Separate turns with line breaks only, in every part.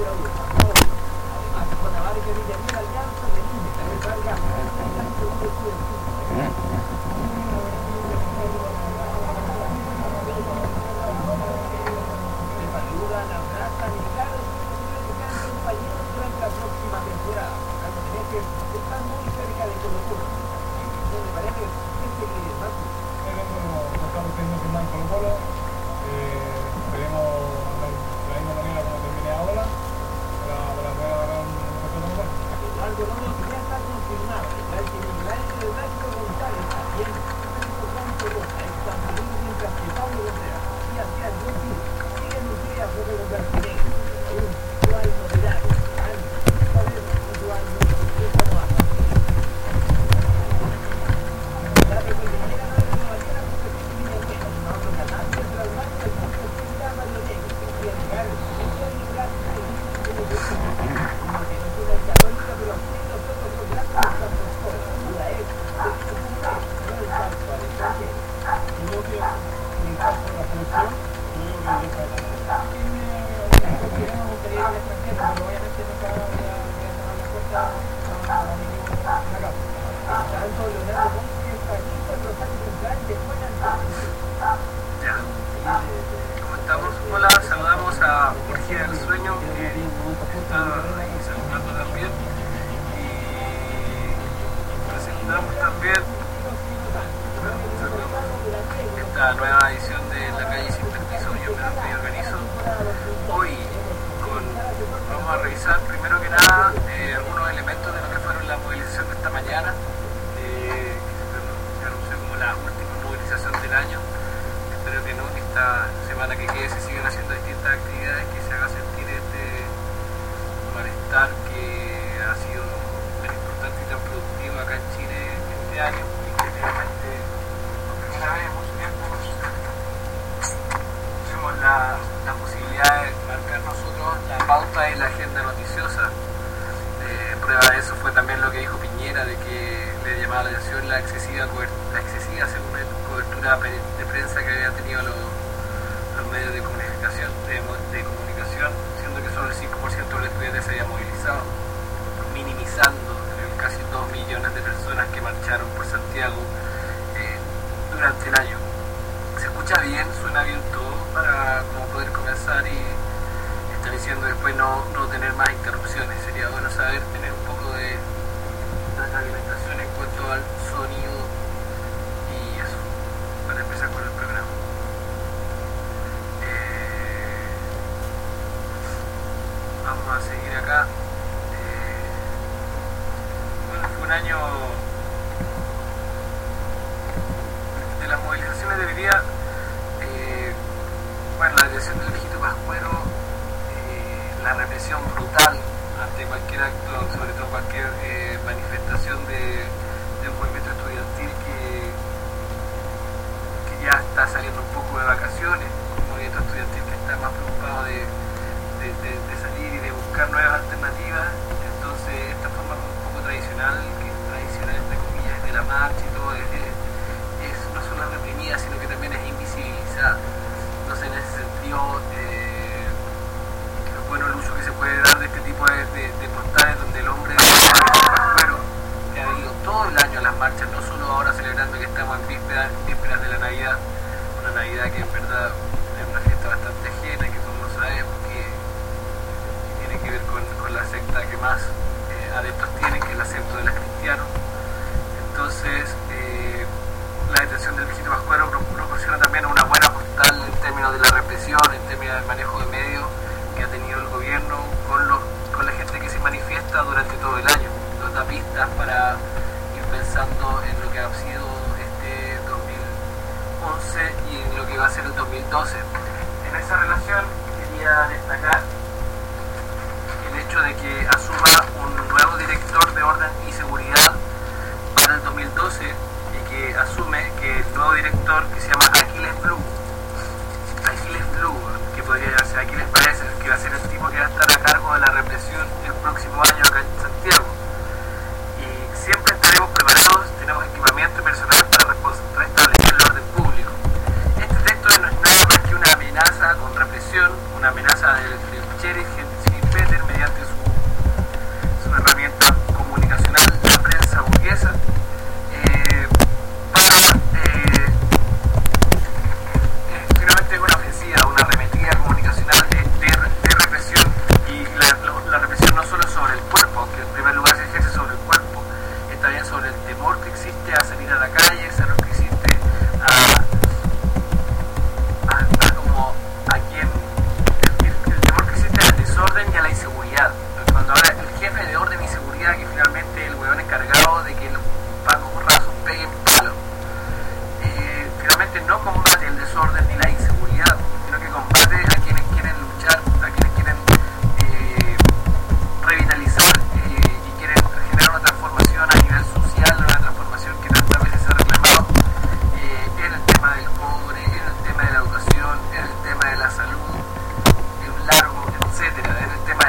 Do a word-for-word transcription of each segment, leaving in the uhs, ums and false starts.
una amenaza con represión, una amenaza del, del sheriff, Henry Pérez,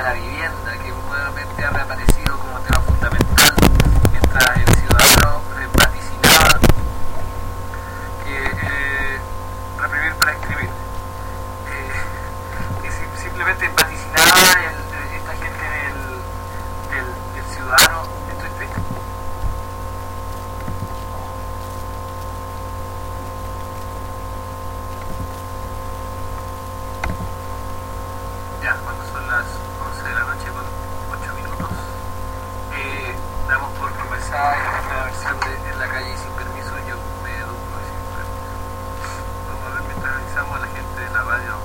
de la vivienda, que nuevamente ha reaparecido como tema fundamental, mientras el ciudadano eh, vaticinaba que eh, reprimir para escribir. Eh, y si, simplemente vaticinaba el, esta gente del, del, del ciudadano. Esto es triste. Ya, cuando son las once de la noche con ocho minutos, eh, damos por comenzada esta versión de En la calle y sin permiso. Yo me educo y sin permiso. Vamos a ver mientras avisamos a la gente de la radio.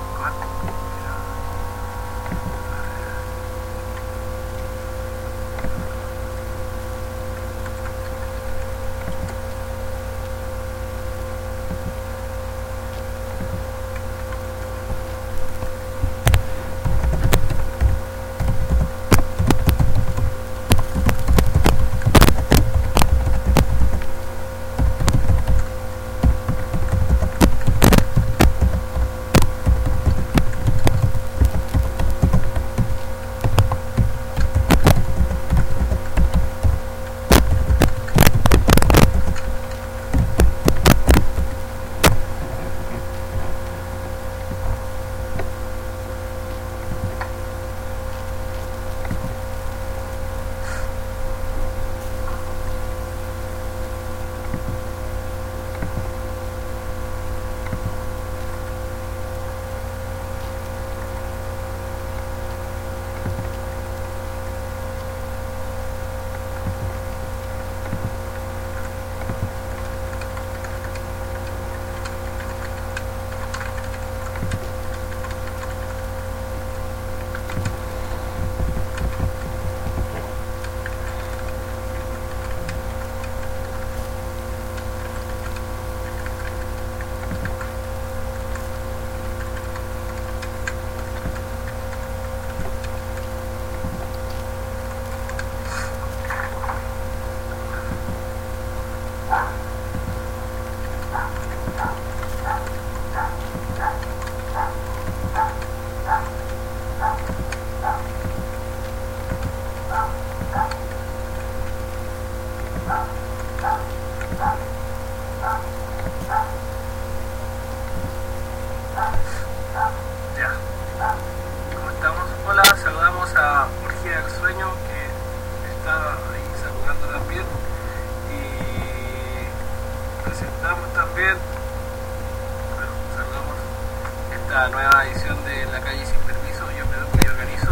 Nueva edición de En la calle sin permiso. Yo me educo y organizo.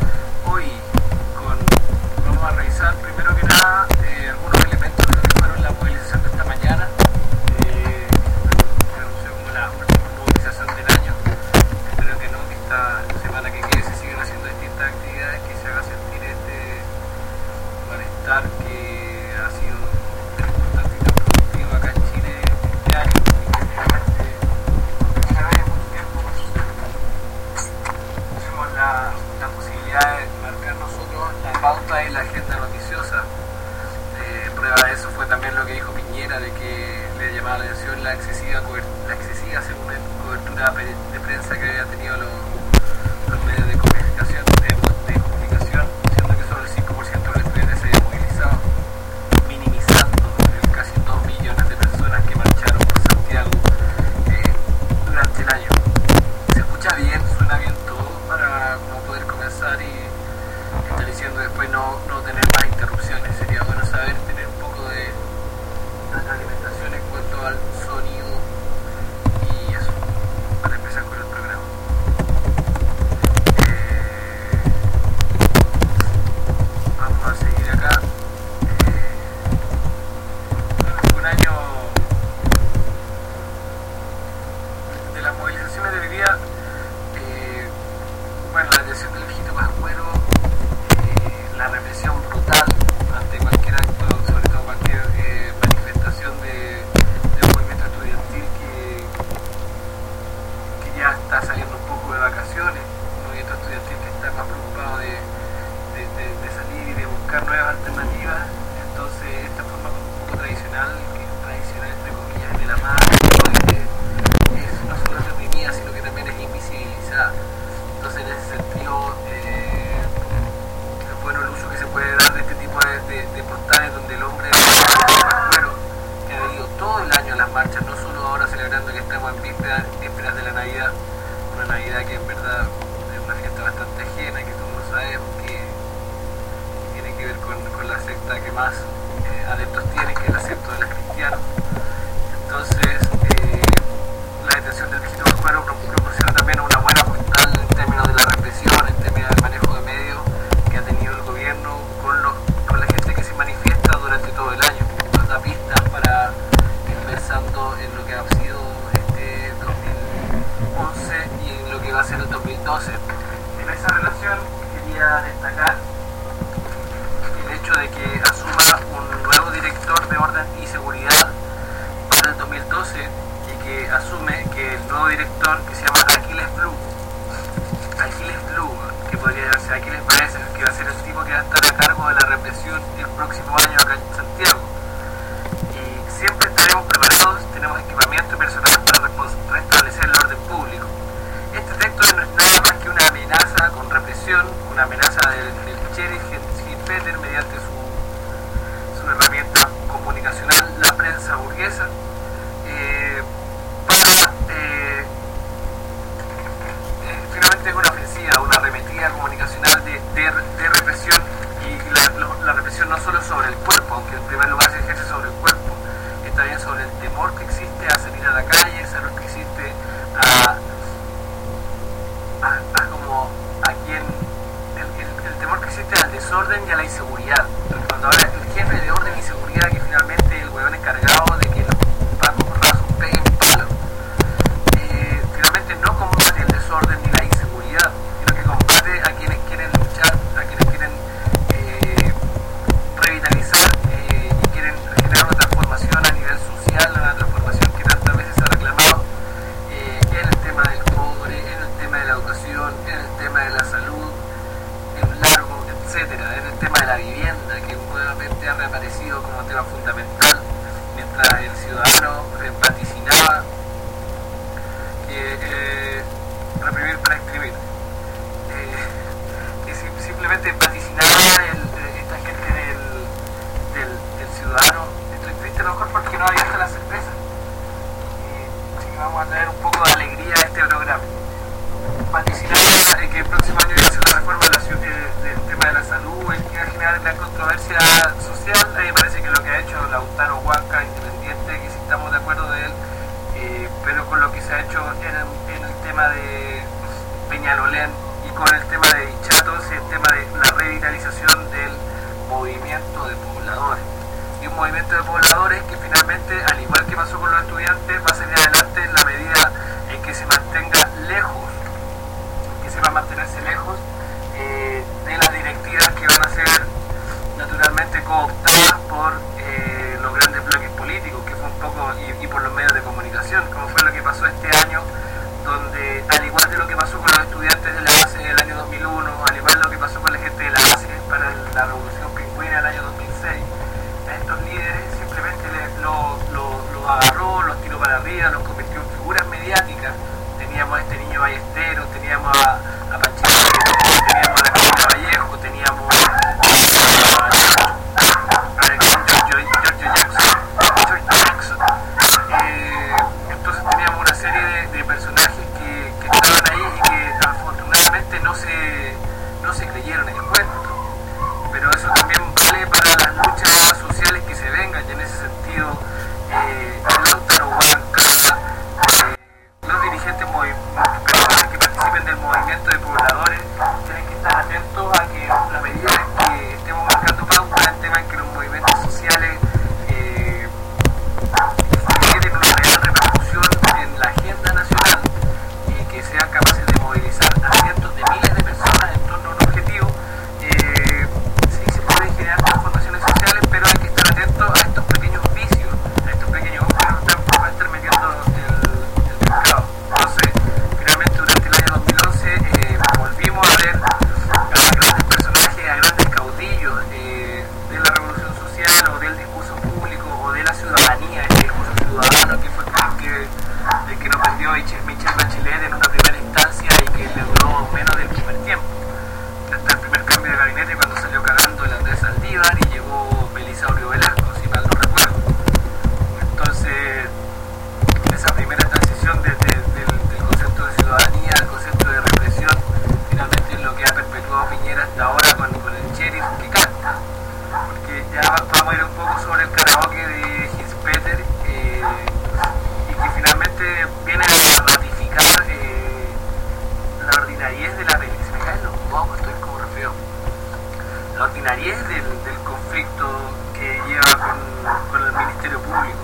Hoy con, vamos a revisar primero que nada eh, algunos elementos de lo que fueron la movilización de esta mañana, eh, que anunció como la última movilización del año. Espero que no, que esta semana que quede se sigan haciendo distintas actividades, que se haga sentir este malestar que ha sido importante y tan productivo acá en Chile este año. La, la posibilidad de marcar nosotros la pauta y la agenda noticiosa. Eh, prueba de eso fue también lo que dijo Piñera, de que le llamaba la atención la excesiva, la excesiva según él, cobertura de prensa que habían tenido los, los medios de comunicación, de, de comunicación, siendo que solo el cinco por ciento de los estudiantes se habían movilizado, minimizando el casi dos millones de personas que marcharon por Santiago eh, durante el año. Se escucha bien, suena bien todo para como poder comenzar y estar diciendo después no, no tener más interrupciones. Sería bueno saber tener un poco de alimentación en cuanto al sonido y eso, para empezar con el programa. Eh, vamos a seguir acá. Eh, bueno, fue un año de las movilizaciones de vivía. Bueno, la detención del viejito Pascuero, eh, la represión brutal ante cualquier acto, sobre todo cualquier eh, manifestación de, de un movimiento estudiantil que, que ya está saliendo un poco de vacaciones, un movimiento estudiantil que está más preocupado de, de, de, de salir y de buscar nuevas alternativas. Entonces esta forma un poco tradicional, que es tradicional entre comillas, de la mano, es no solo reprimida, sino que también es invisibilizada. Entonces en ese sentido eh, más eh, adeptos tiene, que es el acento de los cristianos. Entonces, eh, la detención del Viejito Pascuero proporciona también una buena postal en términos de la represión, en términos del manejo de medios que ha tenido el gobierno con, los, con la gente que se manifiesta durante todo el año. Nos da pistas para ir pensando en lo que ha sido este dos mil once y en lo que va a ser el dos mil doce. En esa relación quería destacar el hecho de que asuma un nuevo director de orden y seguridad para el dos mil doce y que asume que el nuevo director, que se llama Aquiles Blue, Aquiles Blue, que podría llamarse Aquiles Baeza, que va a ser el tipo que va a estar a cargo de la represión el próximo año acá en Santiago. Y siempre estaremos preparados, tenemos equipamiento y personal para restablecer el orden público. Este texto no es nada más que una amenaza con represión, una amenaza del, del sheriff Hitler mediante su, su herramienta comunicacional, la prensa burguesa, eh, para eh, eh, finalmente es una ofensiva, una arremetida comunicacional de, de, de represión, y la, lo, la represión no solo sobre el cuerpo, aunque en primer lugar se ejerce sobre el cuerpo, está bien sobre el temor que existe a salir a la calle, el temor que existe a, a, a como a quien el, el, el temor que existe al desorden y a la inseguridad. Cuando ahora el jefe de orden y seguridad, que finalmente el huevón encargado de que los pacos rasos peguen palos, eh, finalmente no combate el desorden ni la inseguridad, sino que combate a quienes quieren luchar, a quienes quieren eh, revitalizar eh, y quieren generar una transformación a nivel social, una transformación que tantas veces se ha reclamado eh, en el tema del cobre, en el tema de la educación, en el tema de la salud, en largo, etcétera, en el tema de la vivienda, que nuevamente ha reaparecido como tema fundamental, mientras el ciudadano eh, vaticinaba que eh, reprimir para exprimir, eh, que sim simplemente vaticinaba el, eh, esta gente del, del, del ciudadano. Estoy triste a lo mejor porque no había hasta la cerveza, y así que vamos a traer un poco de alegría a este programa. Vaticinaba eh, que el próximo año iba a ser la reforma de la ciudad, eh, del tema de la salud, y que iba a generar gran controversia social. A mí me parece que lo que ha hecho Lautaro Huanca, independiente, que si estamos de acuerdo de él, eh, pero con lo que se ha hecho en el, en el tema de Peñalolén y con el tema de Dichatos, y el tema de la revitalización del movimiento de pobladores. Y un movimiento de pobladores que finalmente, al igual que pasó con los estudiantes, va a salir adelante en la medida en que se mantenga lejos, que se va a mantenerse lejos eh, de las directivas que van a ser naturalmente cooptadas por eh, los grandes bloques políticos, que fue un poco, y, y por los medios de comunicación, como fue lo que pasó este año, donde al igual de lo que pasó con los estudiantes de la base del año dos mil uno, al igual de lo que pasó con la gente de la base para la revolución pingüina del año dos mil seis, a estos líderes simplemente le, lo, lo, lo agarró, los tiró para arriba, los convirtió en figuras mediáticas. Teníamos a este Niño Ballesteros, teníamos a, a Panchito, teníamos a la Camila Vallejo, teníamos a, a Giorgio Jackson, George Jackson. Eh, entonces teníamos una serie de, de personajes que, que estaban ahí y que afortunadamente no se, no se creyeron en el cuento. Pero eso también vale para las luchas sociales que se vengan, y en ese sentido eh, Lautaro Huanca, eh, los dirigentes, personas que participen del movimiento de pobladores, tienen que estar atentos a que la medida en que estemos marcando pauta, el tema en que los movimientos sociales eh, generen una real repercusión en la agenda nacional y que sean capaces de movilizar a cientos de miles de personas en torno a un objetivo. eh, sí se pueden generar transformaciones sociales, pero hay que estar atentos a estos pequeños vicios, a estos pequeños ojos que nos van a estar metiendo el, el mercado. Entonces, finalmente durante el año dos mil once eh, volvimos a ver a grandes personajes, a grandes Ariel del, del conflicto que lleva con, con el Ministerio Público,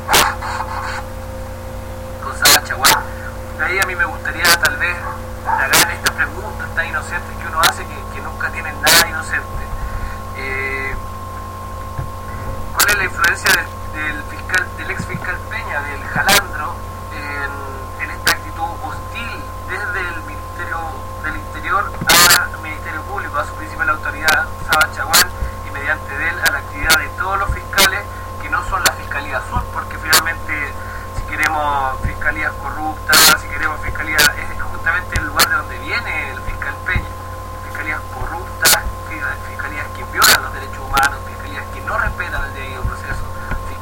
con Saba Chaguán. De ahí a mí me gustaría tal vez indagar estas preguntas tan inocentes que uno hace, que, que nunca tienen nada inocente. Eh, ¿Cuál es la influencia del, del fiscal, del ex fiscal Peña, del Jalandro, en, en esta actitud hostil desde el Ministerio del Interior al Ministerio Público, a su principal autoridad, Saba Chaguán, y mediante de él a la actividad de todos los fiscales que no son la Fiscalía Sur? Porque finalmente, si queremos fiscalías corruptas, si queremos fiscalías, es justamente el lugar de donde viene el fiscal Peña. Fiscalías corruptas, fiscalías que violan los derechos humanos, fiscalías que no respetan el debido proceso,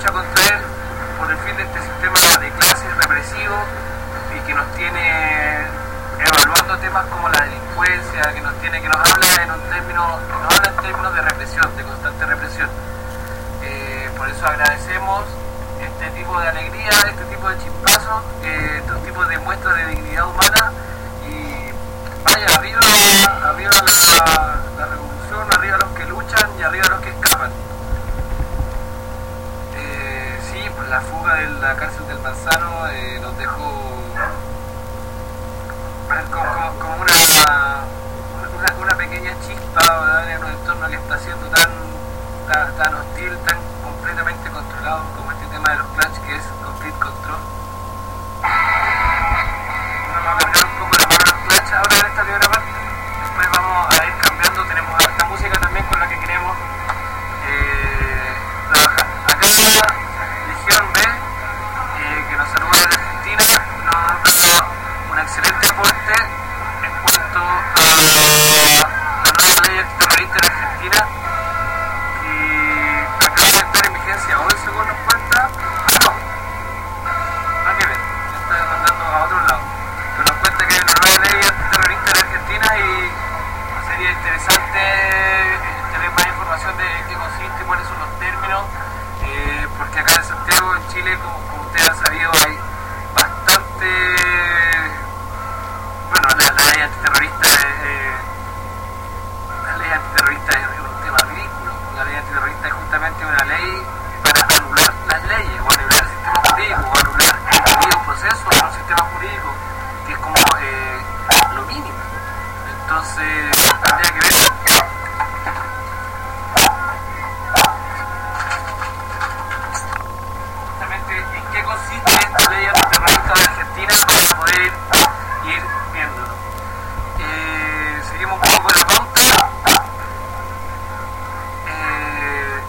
lucha contra él por el fin de este sistema de clases represivo y que nos tiene evaluando temas como la delincuencia, que nos tiene, que nos habla en un término, que nos habla en términos de represión, de constante represión. Eh, por eso agradecemos este tipo de alegría, este tipo de chispazos, eh, estos tipos de muestras de dignidad humana y vaya, arriba, arriba la, la revolución, arriba los que luchan y arriba los que escapan. Eh, sí, pues la fuga de la cárcel del Manzano eh, nos dejó como, como, como una, una, una pequeña chispa, ¿verdad? En un entorno que está siendo tan, tan, tan hostil, tan completamente controlado como este tema de los clutch, que es complete control. Vamos a cargar un poco la mano de los clutch ahora en esta primera parte, después vamos a ir cambiando, tenemos harta música también con la que queremos eh, trabajar. Acá está Legión B, eh, que nos saluda desde Argentina, nos ha dado un excelente aporte en cuanto a la nueva ley antiterrorista en Argentina, que acaba de entrar en vigencia hoy, según nos cuenta. No, nada que ver, me está mandando a otro lado, pero nos cuenta que hay una nueva ley antiterrorista en Argentina y sería interesante eh, tener más información de qué consiste, cuáles son los términos, eh, porque acá en Santiago, en Chile, como, como ustedes han sabido, hay bastante. Bueno, la, la ley antiterrorista eh, la ley antiterrorista es un tema ridículo. La ley antiterrorista es justamente una ley para anular las leyes, o anular el sistema jurídico, o anular el debido proceso de un sistema jurídico, que es como eh, lo mínimo. Entonces, habría que ver justamente en qué consiste esta ley antiterrorista de Argentina para poder ir viéndolo. Eh, seguimos un poco con la pauta. Eh,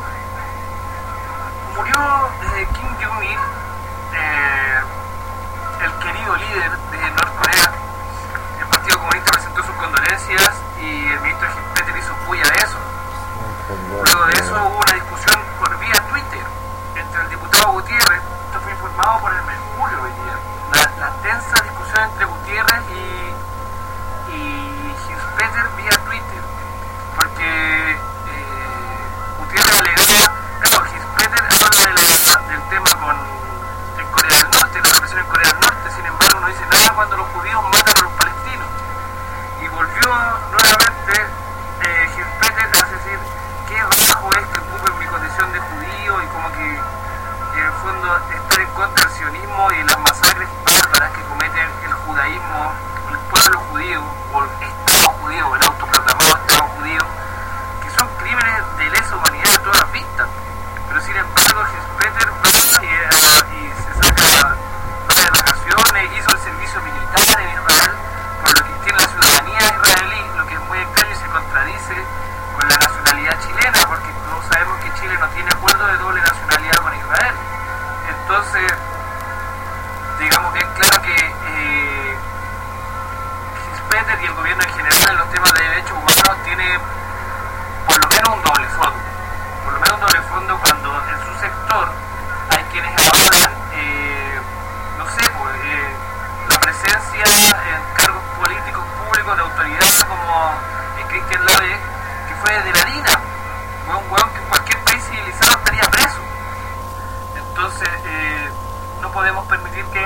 murió eh, Kim Jong-il, eh, el querido líder de Norcorea. El Partido Comunista presentó sus condolencias y el ministro Gilpeter hizo bulla de eso. Luego de eso hubo una discusión por vía Twitter entre el diputado Gutiérrez, esto fue informado por el Mercurio hoy día, la, la tensa discusión entre Gutiérrez y, y Gilpeter vía Twitter, porque eh, Gutiérrez alegaba, claro, Gilpeter habla de la, del tema con en Corea del Norte, la represión en Corea del Norte, sin embargo no dice nada cuando los judíos matan a los palestinos, y volvió nuevamente eh, Gilpeter a decir qué bajo es que ocupe mi condición de judío y como que en el fondo estar en contra del sionismo y las masacres bárbaras que comete el judaísmo, el pueblo judío o el Estado judío, el autoproclamado Estado judío, que son crímenes de lesa humanidad a todas vistas. Pero sin embargo Gilpeter va y, y se saca varias vacaciones, hizo el servicio militar en Israel, por lo que tiene la ciudadanía israelí, lo que es muy extraño y se contradice con la nacionalidad chilena, porque todos sabemos que Chile no tiene acuerdo de doble nacionalidad con Israel. Entonces, digamos bien claro que eh, Gilpeter y el gobierno en general en los temas de derechos humanos tiene por lo menos un doble fondo. Por lo menos un doble fondo cuando en su sector hay quienes avalan, eh, no sé, pues, eh, la presencia en cargos políticos públicos de autoridades como eh, Cristian Lave, que fue de la DINA, fue un hueón que en cualquier país civilizado estaría preso. Entonces, eh, no podemos permitir que,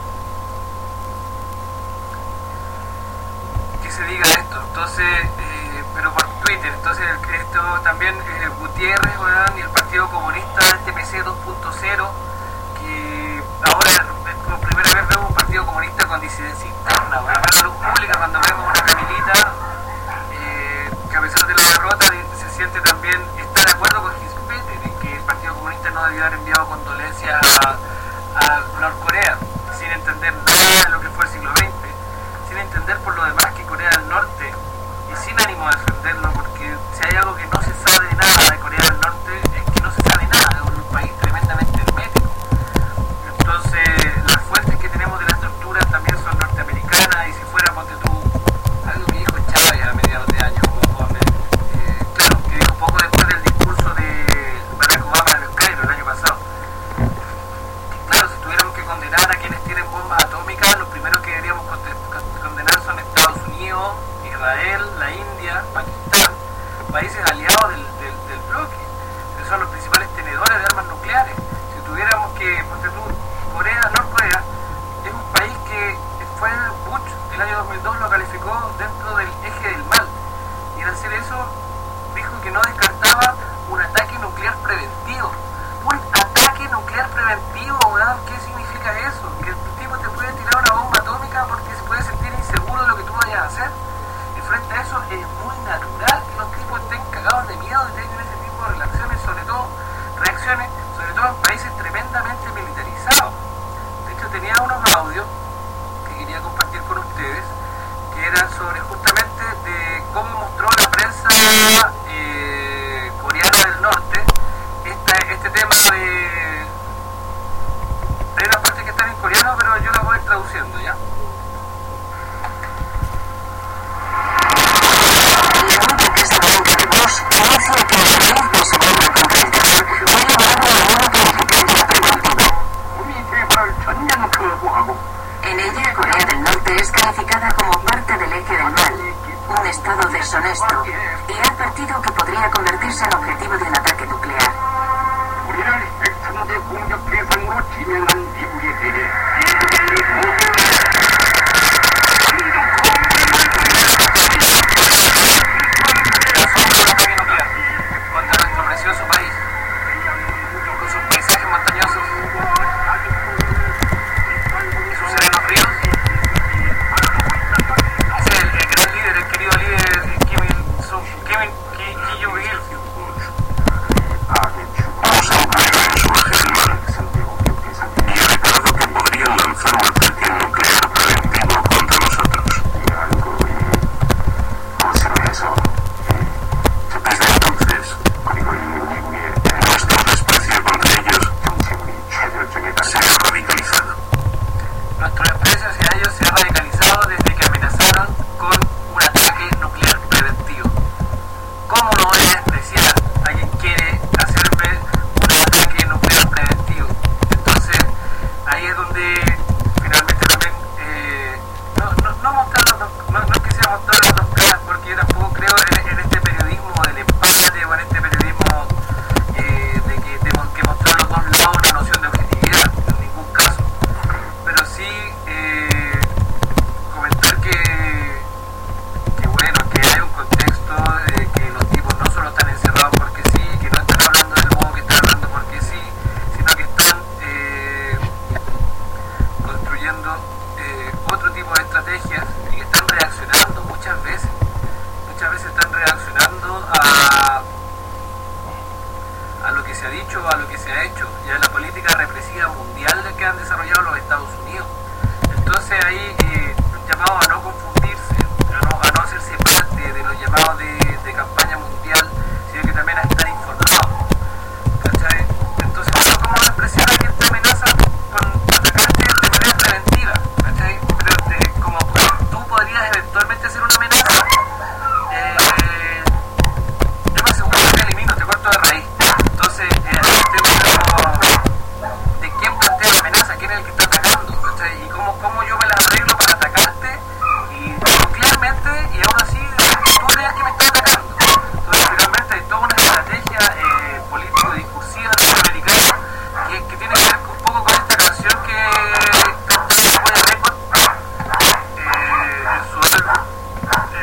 que se diga esto. Entonces, eh, pero por Twitter, entonces esto también eh, Gutiérrez, ¿verdad? Y el Partido Comunista, este P C dos punto cero, que ahora por primera vez vemos un Partido Comunista con disidencia interna, ¿verdad? A la luz pública cuando vemos una Camilita eh, que a pesar de la derrota se siente también, está de acuerdo con Gilpeter en que el Partido Comunista no debió haber enviado condolencias a, a Norcorea, sin entender nada de lo que fue el siglo veinte, sin entender por lo demás que Corea del Norte, y sin ánimo de defenderlo, porque si hay algo que no se sabe nada de Corea del Norte es que no se sabe nada, es un país tremendamente hermético. Entonces las fuentes que tenemos de las torturas también son norteamericanas, y si fuera, ponte tú, algo que dijo Chávez a mediados de año, o, o, eh, claro, que dijo poco después del discurso de Barack Obama en el Cairo el año pasado, Unidos, Israel, la India, Pakistán, países aliados del, del, del bloque, que son los principales tenedores de armas nucleares. Si tuviéramos que, ponte tú, Corea, Norcorea, es un país que fue Bush el año dos mil dos lo calificó dentro del eje del mal, y al hacer eso dijo que no descartaba un ataque nuclear preventivo. Un ataque nuclear preventivo, ¿verdad? ¿Qué significa eso? Que el tipo te puede tirar una bomba atómica porque se puede sentir inseguro de lo que tú vayas a hacer. Y frente a eso es muy natural que los tipos estén cagados de miedo de tener ese tipo de reacciones, sobre todo reacciones, sobre todo en países tremendamente militarizados. De hecho, tenía unos audios que quería compartir con ustedes, que eran sobre justamente de cómo mostró la prensa eh, coreana del norte esta, este tema de... Hay unas partes que están en coreano, pero yo las voy a ir traduciendo, ¿ya?
En ella, Corea del Norte es calificada como parte del eje del mal, un estado deshonesto, y ha advertido que podría convertirse en objetivo de un ataque nuclear.
Contra nuestro precioso país, con sus paisajes montañosos, sus serenos ríos. Ese es el, el gran líder, el querido líder Kim Il-sung, Kim Il- Ki- Ki Jong-il.
Vamos a incluir en su eje del mal. Y he declarado que podrían lanzar un ataque nuclear preventivo contra nosotros. Desde entonces, nuestro desprecio contra ellos se ha radicalizado.
Nuestro desprecio hacia ellos se ha radicalizado desde que amenazaron con un ataque nuclear preventivo. ¿Cómo no voy a despreciar a quien quiere hacerme un ataque nuclear preventivo? Entonces, ahí es donde finalmente también, eh, no, no, no mostrar las dos, no, no es que sea mostrar las dos caras, porque yo tampoco creo en, en este periodismo del empate o en este periodismo eh, de que tenemos que mostrar los dos lados una noción de objetividad, en ningún caso. Pero sí eh, comentar que, que bueno, que hay un contexto de que los tipos no solo están encerrados porque sí, que no están hablando del modo que están hablando porque sí, sino que están eh, construyendo eh, otro tipo de estrategias y que están reaccionando muchas veces, muchas veces están reaccionando a a lo que se ha dicho, a lo que se ha hecho, ya en la política represiva mundial que han desarrollado los Estados Unidos. Entonces ahí eh, un llamado a no confundirse, a no, a no hacerse parte de los llamados de, de campaña mundial, sino que también a estar informados, ¿cachai? Entonces, ¿cómo, cómo despreciar a quien te amenaza con atacarte de manera preventiva? ¿Cachai? Pero, de, como tú podrías eventualmente hacer una amenaza, eh, yo me aseguro que te elimino, te corto de raíz. Entonces, eh, el tema de quién plantea la amenaza, quién es el que está atacando, ¿cachai? Y cómo, cómo yo me la arreglo para atacarte y nuclearmente, y aún así tú creas que me estás atacando. Entonces, finalmente hay toda una estrategia eh, político-discursiva norteamericana que, que tiene que ver un poco con esta canción que cantó Boy Record eh, en su álbum.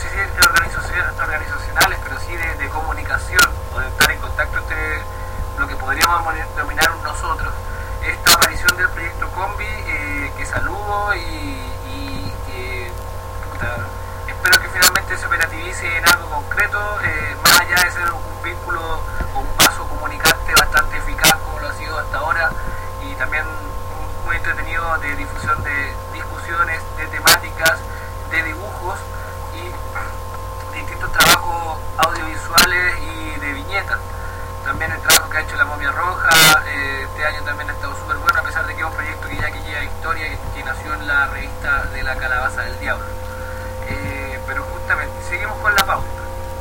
sé si organizacionales, pero sí de, de comunicación o de estar en contacto entre lo que podríamos denominar nosotros, esta aparición del proyecto Combi, eh, que saludo y, y que puta, espero que finalmente se operativice en algo concreto, eh, más allá de ser un vínculo o un paso comunicante bastante eficaz como lo ha sido hasta ahora, y también muy entretenido de difusión de discusiones, de temáticas, de dibujos y distintos trabajos audiovisuales y de viñetas. También el trabajo que ha hecho La Momia Roja, eh, este año también ha estado súper bueno, a pesar de que es un proyecto que ya que lleva historia, que, que nació en la revista de La Calabaza del Diablo. Eh, pero justamente, seguimos con la pauta.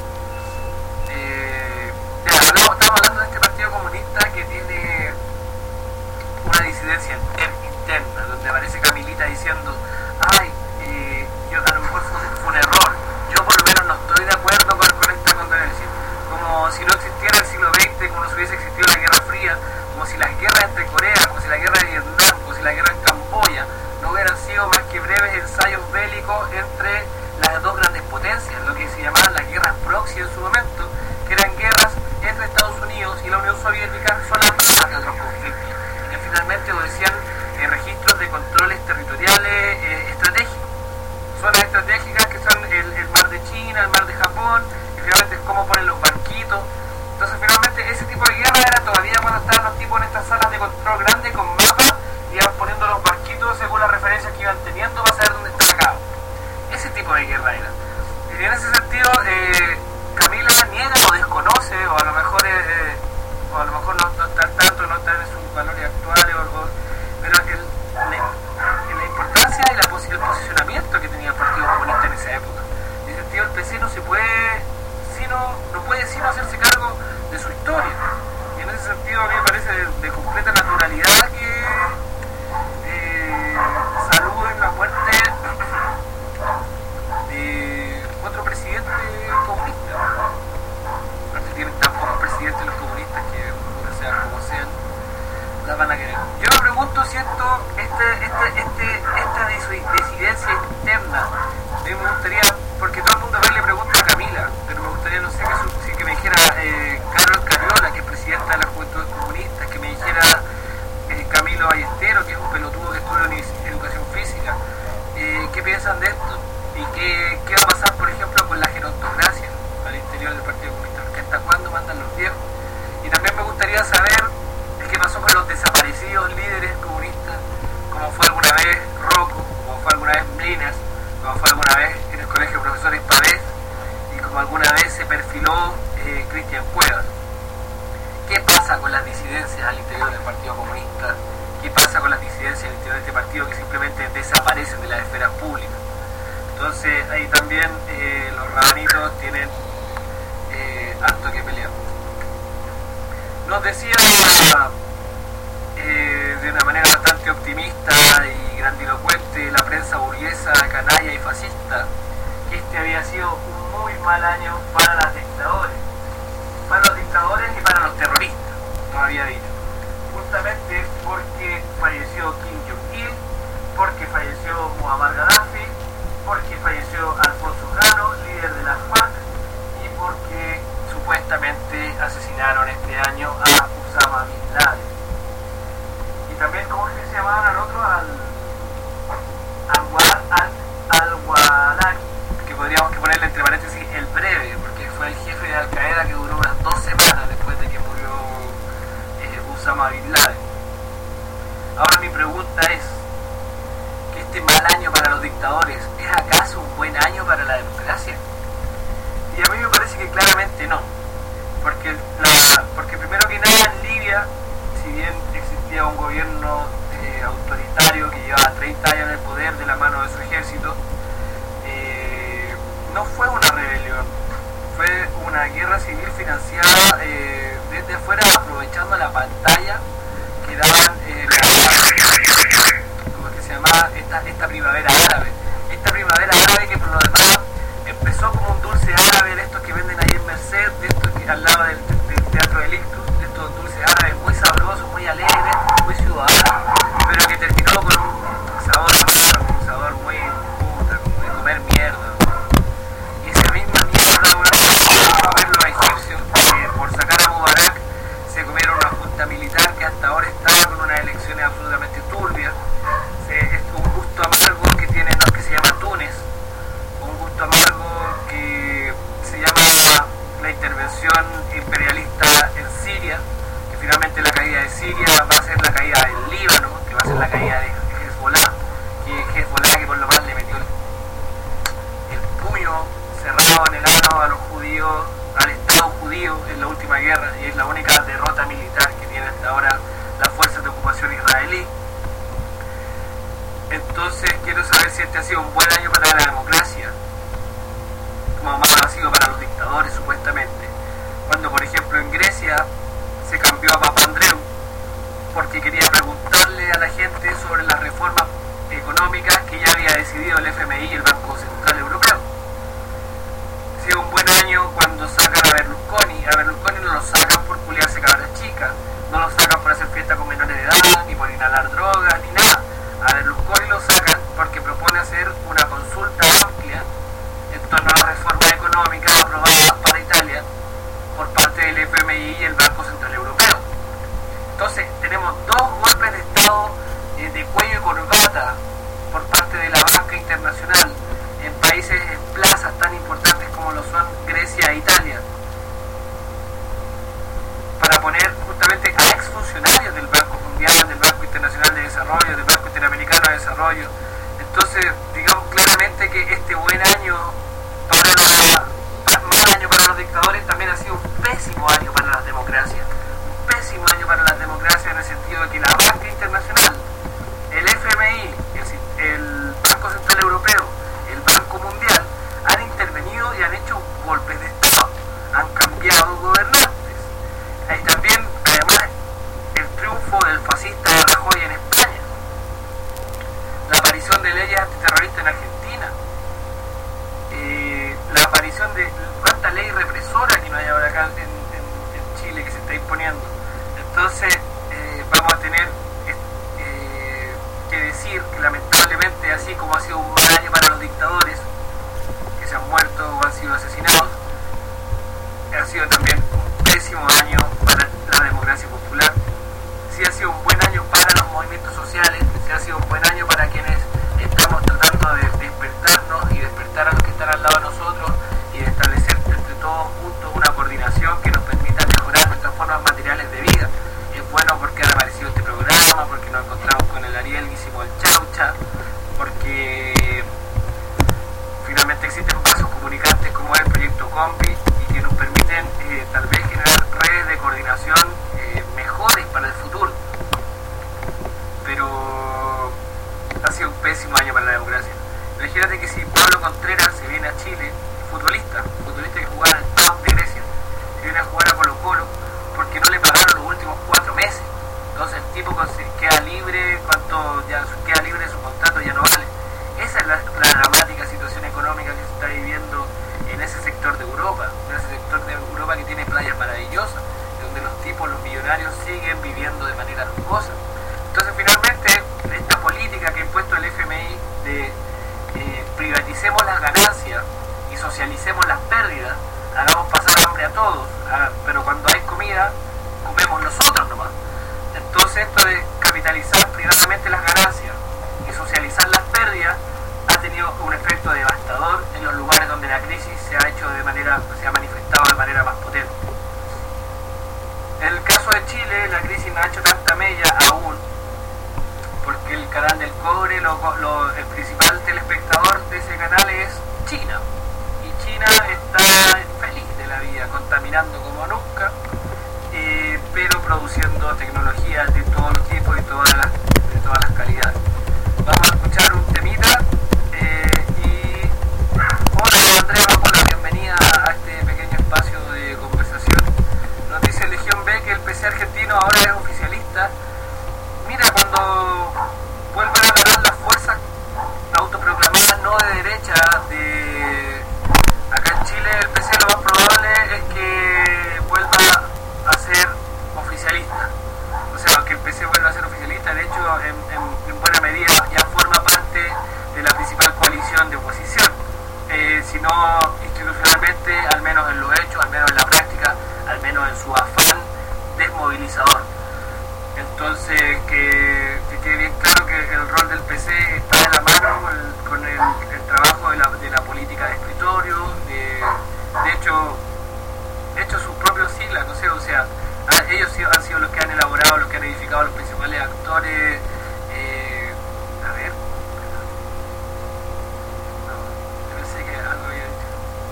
Eh, ya, hablamos, estamos hablando de este partido comunista que tiene una disidencia interna, donde aparece Camilita diciendo, ay, eh, yo a lo mejor fue, fue un error, yo por lo menos no estoy de acuerdo con, con esta controversia, como si no existiera el siglo veinte, como si hubiese existido la Guerra Fría, como si las guerras entre Corea, como si la guerra de Vietnam, como si la guerra en Camboya no hubieran sido más que breves ensayos bélicos entre las dos grandes potencias, lo que se llamaban las guerras proxy en su momento, que eran guerras entre Estados Unidos y la Unión Soviética solamente de otros conflictos, que finalmente obedecían eh, registros de controles territoriales eh, estratégicos, zonas estratégicas que son el, el mar de China, el mar de Japón, y finalmente cómo ponen los barquitos. Entonces finalmente ese tipo de guerra era todavía cuando estaban los tipos en estas salas de control grande con mapas, iban poniendo los barquitos según las referencias que iban teniendo para saber dónde estaba cada uno. Ese tipo de guerra era. Y en ese sentido, eh, Camila niega o desconoce, o a lo mejor eh, o a lo mejor no, no está al tanto, no está en sus valores actuales, o, o, pero el, la, la importancia y la, el posicionamiento que tenía el Partido Comunista en esa época. En ese sentido, el P C no se puede, sino, no puede sino hacerse cargo de su historia. Y en ese sentido, a mí me parece de, de completa naturalidad que eh, saluden la muerte de otro presidente comunista. Aparte tienen tan pocos presidentes los comunistas que, sean como sean, las van a querer. Yo me pregunto si esto, este, este, este, esta disidencia interna, a mí me gustaría, porque todo el mundo va y le pregunta a Camila, pero me gustaría, no sé, que, si que me dijera eh, Carlos Cariola, que es presidenta de la Juventud Comunista, que me dijera eh, Camilo Ballestero, que es un pelotudo que estudia en educación física, eh, ¿qué piensan de esto? ¿Y qué, qué va a pasar, por ejemplo, con la gerontocracia al interior del Partido Comunista? Porque ¿hasta cuándo mandan los viejos? Y también me gustaría saber qué pasó con los desaparecidos líderes comunistas, como fue alguna vez Rocco, como fue alguna vez Mlinas, como fue alguna vez en el Colegio de Profesores Pavés, y como alguna vez se perfiló eh, Cristian Cuevas. ¿Qué pasa con las disidencias al interior del Partido Comunista? ¿Qué pasa con las disidencias al interior de este partido que simplemente desaparecen de las esferas públicas? Entonces ahí también eh, los rabanitos tienen eh, harto que pelear. Nos decía eh, de una manera bastante optimista y grandilocuente la prensa burguesa, canalla y fascista, que este había sido un muy mal año para los dictadores, para los dictadores y para los terroristas, nos había dicho, justamente porque falleció Kim Jong-il, porque falleció Muammar Gaddafi, porque falleció Alfonso Cano, líder de la FARC, y porque supuestamente asesinaron este año a Osama Bin Laden. Y también, ¿cómo es que se llamaban al otro? Al Al-Awlaki, que podríamos que ponerle entre paréntesis el breve, porque fue el jefe de Al-Qaeda que duró unas dos semanas después de que murió eh, Osama Bin Laden. Ahora mi pregunta es, ¿que este mal año para los dictadores es acaso un buen año para la democracia? Y a mí me parece que claramente no, porque, la, porque primero que nada en Libia, si bien existía un gobierno eh, autoritario que llevaba treinta años en el poder de la mano de su ejército, eh, no fue una rebelión, fue una guerra civil financiada eh, desde afuera, aprovechando la pantalla que daban eh, la, ¿cómo es que se llamaba? Esta, esta primavera árabe, esta primavera árabe que por lo demás empezó como un dulce árabe de estos que venden ahí en Merced, de junta militar que hasta ahora está con unas elecciones absolutamente turbias. Es un gusto amargo que tiene, no, que se llama Túnez, un gusto amargo que se llama la intervención imperialista en Siria, que finalmente la caída de Siria va a ser la caída del Líbano, que va a ser la caída de Hezbollah, que Hezbollah que por lo más le metió el, el puño cerrado en el ano a los judíos, al Estado judío en la última guerra, y es la única derrota militar que tiene hasta ahora las fuerzas de ocupación israelí. Entonces quiero saber si este ha sido un buen año para la democracia, como más ha sido para los dictadores supuestamente, cuando por ejemplo en Grecia se cambió a Papandreou porque quería preguntarle a la gente sobre las reformas económicas que ya había decidido el F M I y el Banco Central Europeo. Ha sido un buen año cuando sacan a Berlusconi. A Berlusconi no lo sacan por culiarse cabras chicas, no lo sacan por hacer fiesta con menores de edad, ni por inhalar drogas, ni nada. A Berlusconi lo sacan porque propone hacer una consulta amplia en torno a las reformas económicas aprobadas para Italia por parte del F M I y el Banco Central Europeo. Entonces tenemos dos golpes de Estado eh, de cuello y corbata por parte de la banca internacional en países, en plazas tan importantes como lo son Grecia e Italia, para poner justamente a exfuncionarios del Banco Mundial, del Banco Internacional de Desarrollo, del Banco Interamericano de Desarrollo. Entonces, digamos claramente que este buen año para la, mal año para los dictadores también ha sido un pésimo año para las democracias. Un pésimo año para las democracias en el sentido de que la banca internacional, el F M I, el, el Banco Central Europeo, el Banco Mundial, han intervenido y han hecho golpes de Estado, han cambiado gobernantes. Hay también, además, el triunfo del fascista Rajoy en España, la aparición de leyes antiterroristas en Argentina, eh, la aparición de cuánta ley represora que no hay ahora acá en, en, en Chile que se está imponiendo. Entonces eh, vamos a tener eh, que decir que lamentablemente, así como ha sido un mal año para los dictadores que se han muerto o han sido asesinados, ha sido también un pésimo año para la democracia popular. Sí ha sido un buen año para los movimientos sociales, sí ha sido un buen año para quienes estamos tratando de despertarnos y despertar a los que están al lado de nosotros y de establecer entre todos juntos una coordinación que nos permita mejorar nuestras formas materiales de vida. Es bueno porque ha aparecido este programa, porque nos encontramos con el Ariel que hicimos el Chaucha, porque finalmente existen vasos comunicantes como el proyecto Combi y que nos permiten eh, tal vez generar redes de coordinación eh, mejores para el futuro. Pero ha sido un pésimo año para la democracia. Imagínate que si Pablo Contreras se viene a Chile, futbolista, futbolista que jugaba en el P A O de Grecia, se viene a jugar a Colo Colo porque no le pagaron los últimos cuatro meses. Entonces el tipo queda libre, cuanto ya queda libre su contrato ya no vale. Esa es la, la dramática situación económica que se está viviendo en ese sector de Europa, en ese sector de Europa que tiene playas maravillosas, donde los tipos, los millonarios siguen viviendo de manera lujosa. Entonces finalmente esta política que ha impuesto el F M I de eh, privaticemos las ganancias y socialicemos las pérdidas, hagamos pasar hambre a todos, a, pero cuando hay comida comemos nosotros nomás. Entonces esto de capitalizar privadamente las ganancias y socializar las pérdidas ha tenido un efecto devastador en los lugares donde la crisis se ha hecho de manera, se ha manifestado de manera más potente. En el caso de Chile, la crisis no ha hecho tanta mella aún, porque el canal del cobre, lo, lo, el principal telespectador de ese canal es China, y China está feliz de la vida, contaminando como nunca, eh, pero produciendo tecnologías de todos los tipos y todas las, de todas las calidades. Vamos a escuchar un temita eh, y hola Andrea Papola, bienvenida a este pequeño espacio de conversación. Nos dice Legión B que el P C argentino ahora es oficialista. Mira, cuando vuelvan a ganar las fuerzas autoproclamadas no de derecha de acá en Chile, el P C lo más probable es que vuelva a ser oficialista. O sea, que el P C vuelva a ser oficialista, de hecho en, en, en buena medida ya forma parte de la principal coalición de oposición, eh, si no institucionalmente, al menos en los hechos, al menos en la práctica, al menos en su afán desmovilizador. Entonces, que, que quede bien claro que el rol del P C está de la mano con el, con el, el trabajo de la, de la política de escritorio, de, de hecho, de hecho sus propios siglas, no sé, o sea, ellos han sido los que han elaborado, los que han edificado los principales actores. Eh, a ver, no, yo pensé que algo había dicho.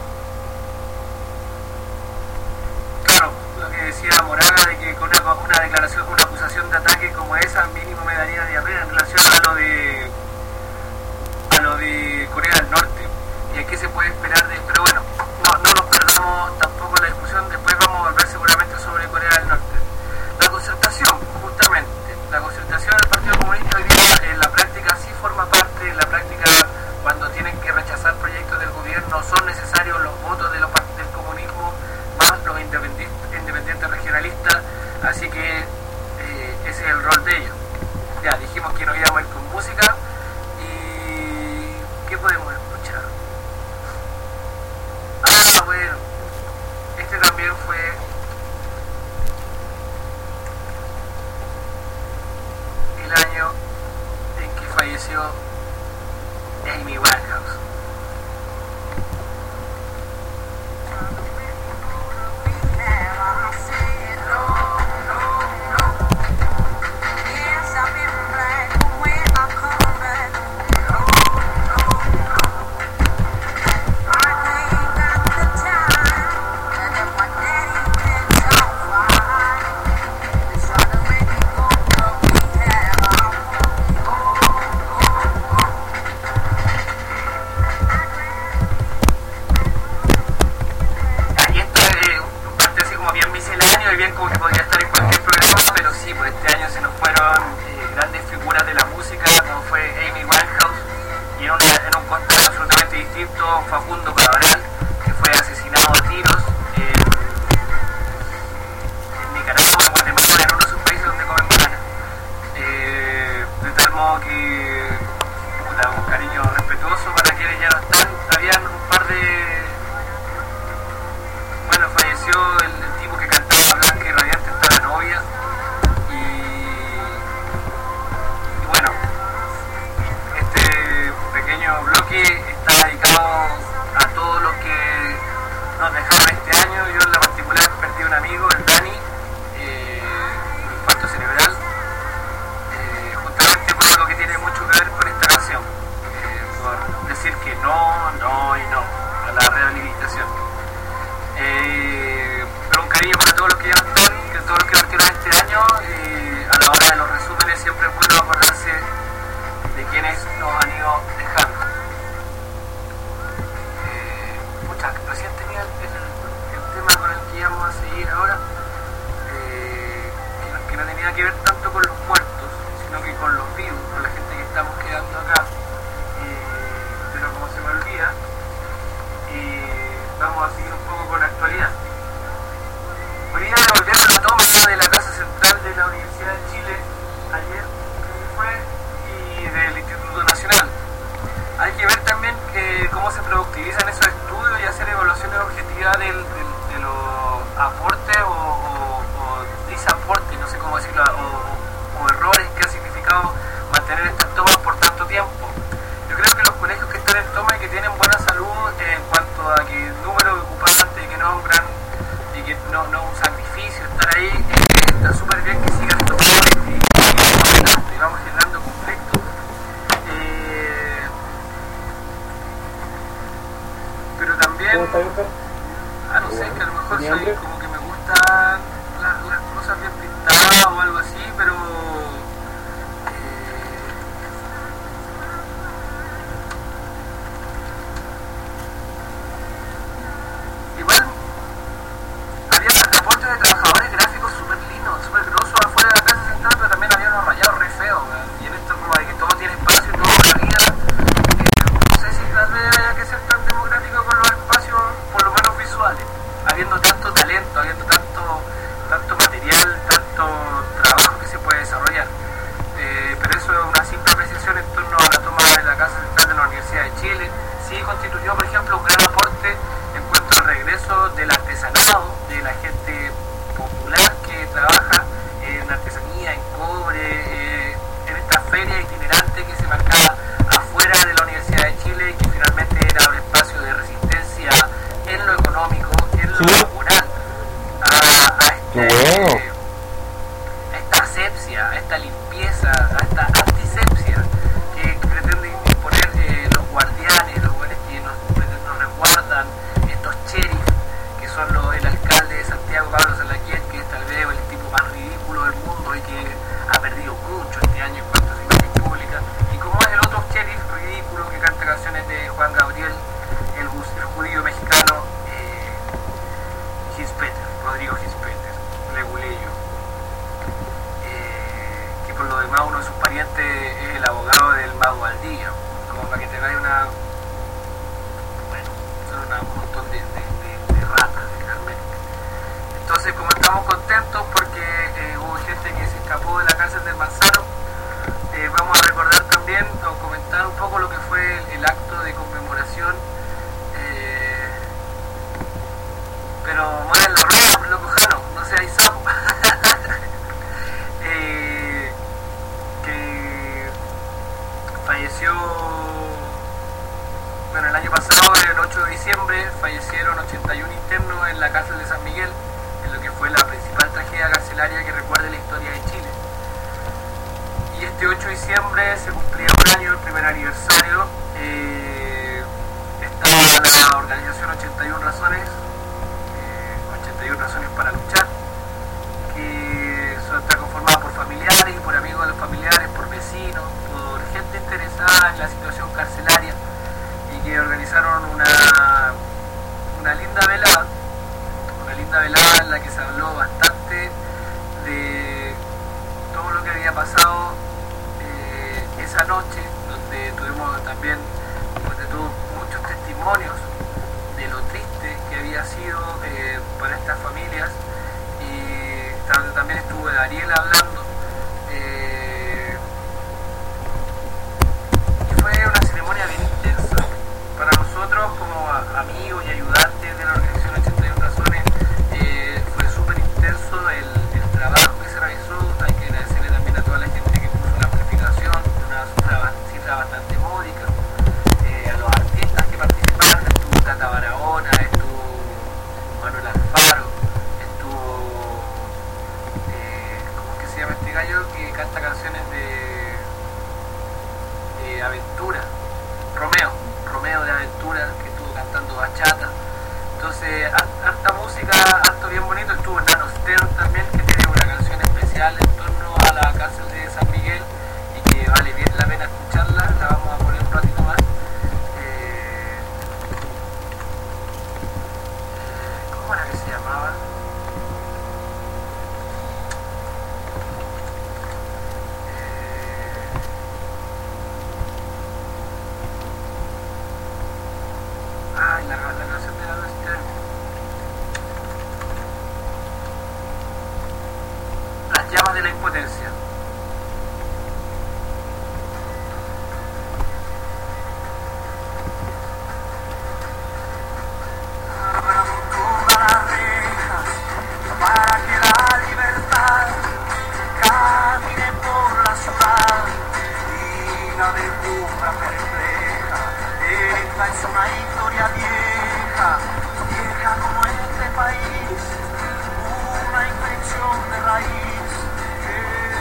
Claro, lo que decía Moraga, de que con una, una declaración, una acusación de ataque como esa, mínimo me daría diarrea en relación a lo de a lo de Corea del Norte y a qué se puede esperar de, pero bueno, no, no nos perdamos tampoco la discusión, después vamos a volver seguramente sobre Corea del Norte. La concertación, justamente, la concertación del Partido Comunista hoy día en la práctica sí forma parte, en la práctica cuando tienen que rechazar proyectos del gobierno son necesarios los votos de los del comunismo más los independientes, independientes regionalistas, así que eh, ese es el rol de ellos. Ya dijimos que nos íbamos a ir con música y ¿qué podemos escuchar? Ah, bueno, este también fue el año en que falleció Amy Winehouse. Bien como que podría estar en cualquier programa, pero sí, pues este año se nos fueron eh, grandes figuras de la música, como fue Amy Winehouse, y en, una, en un contexto absolutamente distinto, Facundo Cabral, que fue asesinado a tiros en, en Nicaragua, en Guatemala, en uno de esos países donde comen banana. Eh, de tal modo que, puta, un cariño respetuoso para quienes ya no están. Habían un par de... Bueno, falleció el, el tipo que cantaba Blanca y Radiante, está la novia, y, y bueno, este pequeño bloque está dedicado a todos los que nos dejaron este año. Yo en la particular perdí un amigo, el Dani, eh, un infarto cerebral, eh, justamente por algo que tiene mucho que ver con esta canción, eh, por decir que no, no y no a la rehabilitación. Eh, pero un cariño para todos los que ya no están, que todos los que partieron este año, y a la hora de los resúmenes siempre es bueno acordarse de quienes nos han ido dejando. Eh, pucha, recién tenía el, el, el tema con el que íbamos a seguir ahora, eh, que, no, que no tenía que ver tanto con los muertos, sino que con los vivos, con la gente que estamos quedando acá, eh, pero como se me olvida, eh, vamos a seguir un poco con la actualidad. Hoy día devolvieron la toma de la Casa Central de la Universidad de Chile ayer, fue, y del Instituto Nacional. Hay que ver también eh, cómo se productivizan esos estudios y hacer evaluaciones objetivas del, del, de los aportes o, o, o desaportes, no sé cómo decirlo, o, o, o errores que ha significado mantener estas tomas por tanto tiempo. Yo creo que los colegios que están en toma y que tienen buena salud eh, en cuanto a que el número de ocupantes que nombran y que no, no es un sacrificio estar ahí, eh, está súper bien que sigan asepsia, a esta limpieza, a esta antisepsia que pretenden imponer eh, los guardianes, los guardianes que nos, nos resguardan, estos sheriff, que son los, el alcalde de Santiago, Pablo Salaquet, que es tal vez el tipo más ridículo del mundo y que ha perdido mucho este año en cuanto a su imagen pública, y como es el otro sheriff ridículo que canta canciones de Juan Gabriel, el, el judío mexicano, eh, Gispeter, Rodrigo Gispeter, Leguleyo, eh, que por lo demás uno de sus parientes es el abogado del Mago Valdivia, como para que te vaya una, bueno, son una, un montón de, de, de, de ratas finalmente. Entonces, como estamos contentos porque eh, hubo gente que se escapó de la cárcel del Manzano, eh, vamos a recordar también o comentar un poco lo que fue el, el acto de conmemoración, eh, pero mueven la rueda, loco Jano, no seáis sapo. eh, que falleció, bueno, el año pasado, el ocho de diciembre, fallecieron ochenta y uno internos en la cárcel de San Miguel, en lo que fue la principal tragedia carcelaria que recuerde la historia de Chile. Y este ocho de diciembre se cumplía un año, el primer aniversario. Eh, está la organización ochenta y una razones, eh, ochenta y una razones para luchar, que está conformada por familiares y por amigos de los familiares, por vecinos, por gente interesada en la situación carcelaria, y que organizaron una, una linda velada, una linda velada en la que se habló bastante de todo lo que había pasado eh, esa noche, donde tuvimos también donde tuvo muchos testimonios de lo triste que había sido eh, para estas familias, y donde también estuvo Ariel hablando, eh, y fue una ceremonia bien intensa para nosotros como a, amigos y ayudantes de la organización ochenta y una razones. Eh, fue súper intenso el, el trabajo que se realizó. Hay que agradecerle también a toda la gente que puso la amplificación, una cifra, cifra bastante módica, eh, a los artistas que participaron. Estuvo Tata Barahona, estuvo Manuel Alfaro, estuvo eh, ¿cómo es que se llama este gallo que canta canciones de, de aventura? Romeo, Romeo de Aventura, que estuvo cantando bachata. Entonces, harta música, harto bien bonito. Estuvo Nano Stern también, que tiene una canción especial en torno a la cárcel de San Miguel y que vale bien la pena escucharla. La vamos a poner un ratito más. Eh, ¿Cómo era que se llamaba? Ay, la, la canción de Nano Stern. Las llamas de la impotencia.
Abran todas las rejas para que la libertad camine por la ciudad y la descubra perpleja. Esta es una historia vieja, vieja como este país, una infección de raíz que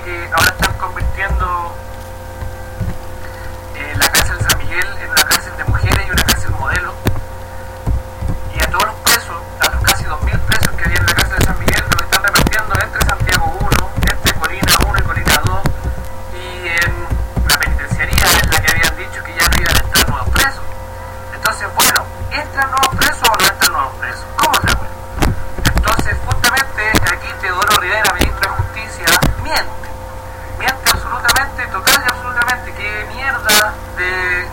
que ahora están convirtiendo eh, la cárcel de San Miguel en una cárcel de mujeres y una cárcel modelo. Y a todos los presos, a los casi dos mil presos que había en la cárcel de San Miguel, los están repartiendo entre Santiago uno, entre Colina uno y Colina dos, y en una penitenciaría en la que habían dicho que ya no iban a entrar nuevos presos. Entonces, bueno, ¿entran nuevos presos o no entran nuevos presos? ¿Cómo es la cuenta? Entonces, justamente aquí Teodoro Rivera, ministro de Justicia, miente. Miente absolutamente, total y absolutamente. ¿Qué mierda de...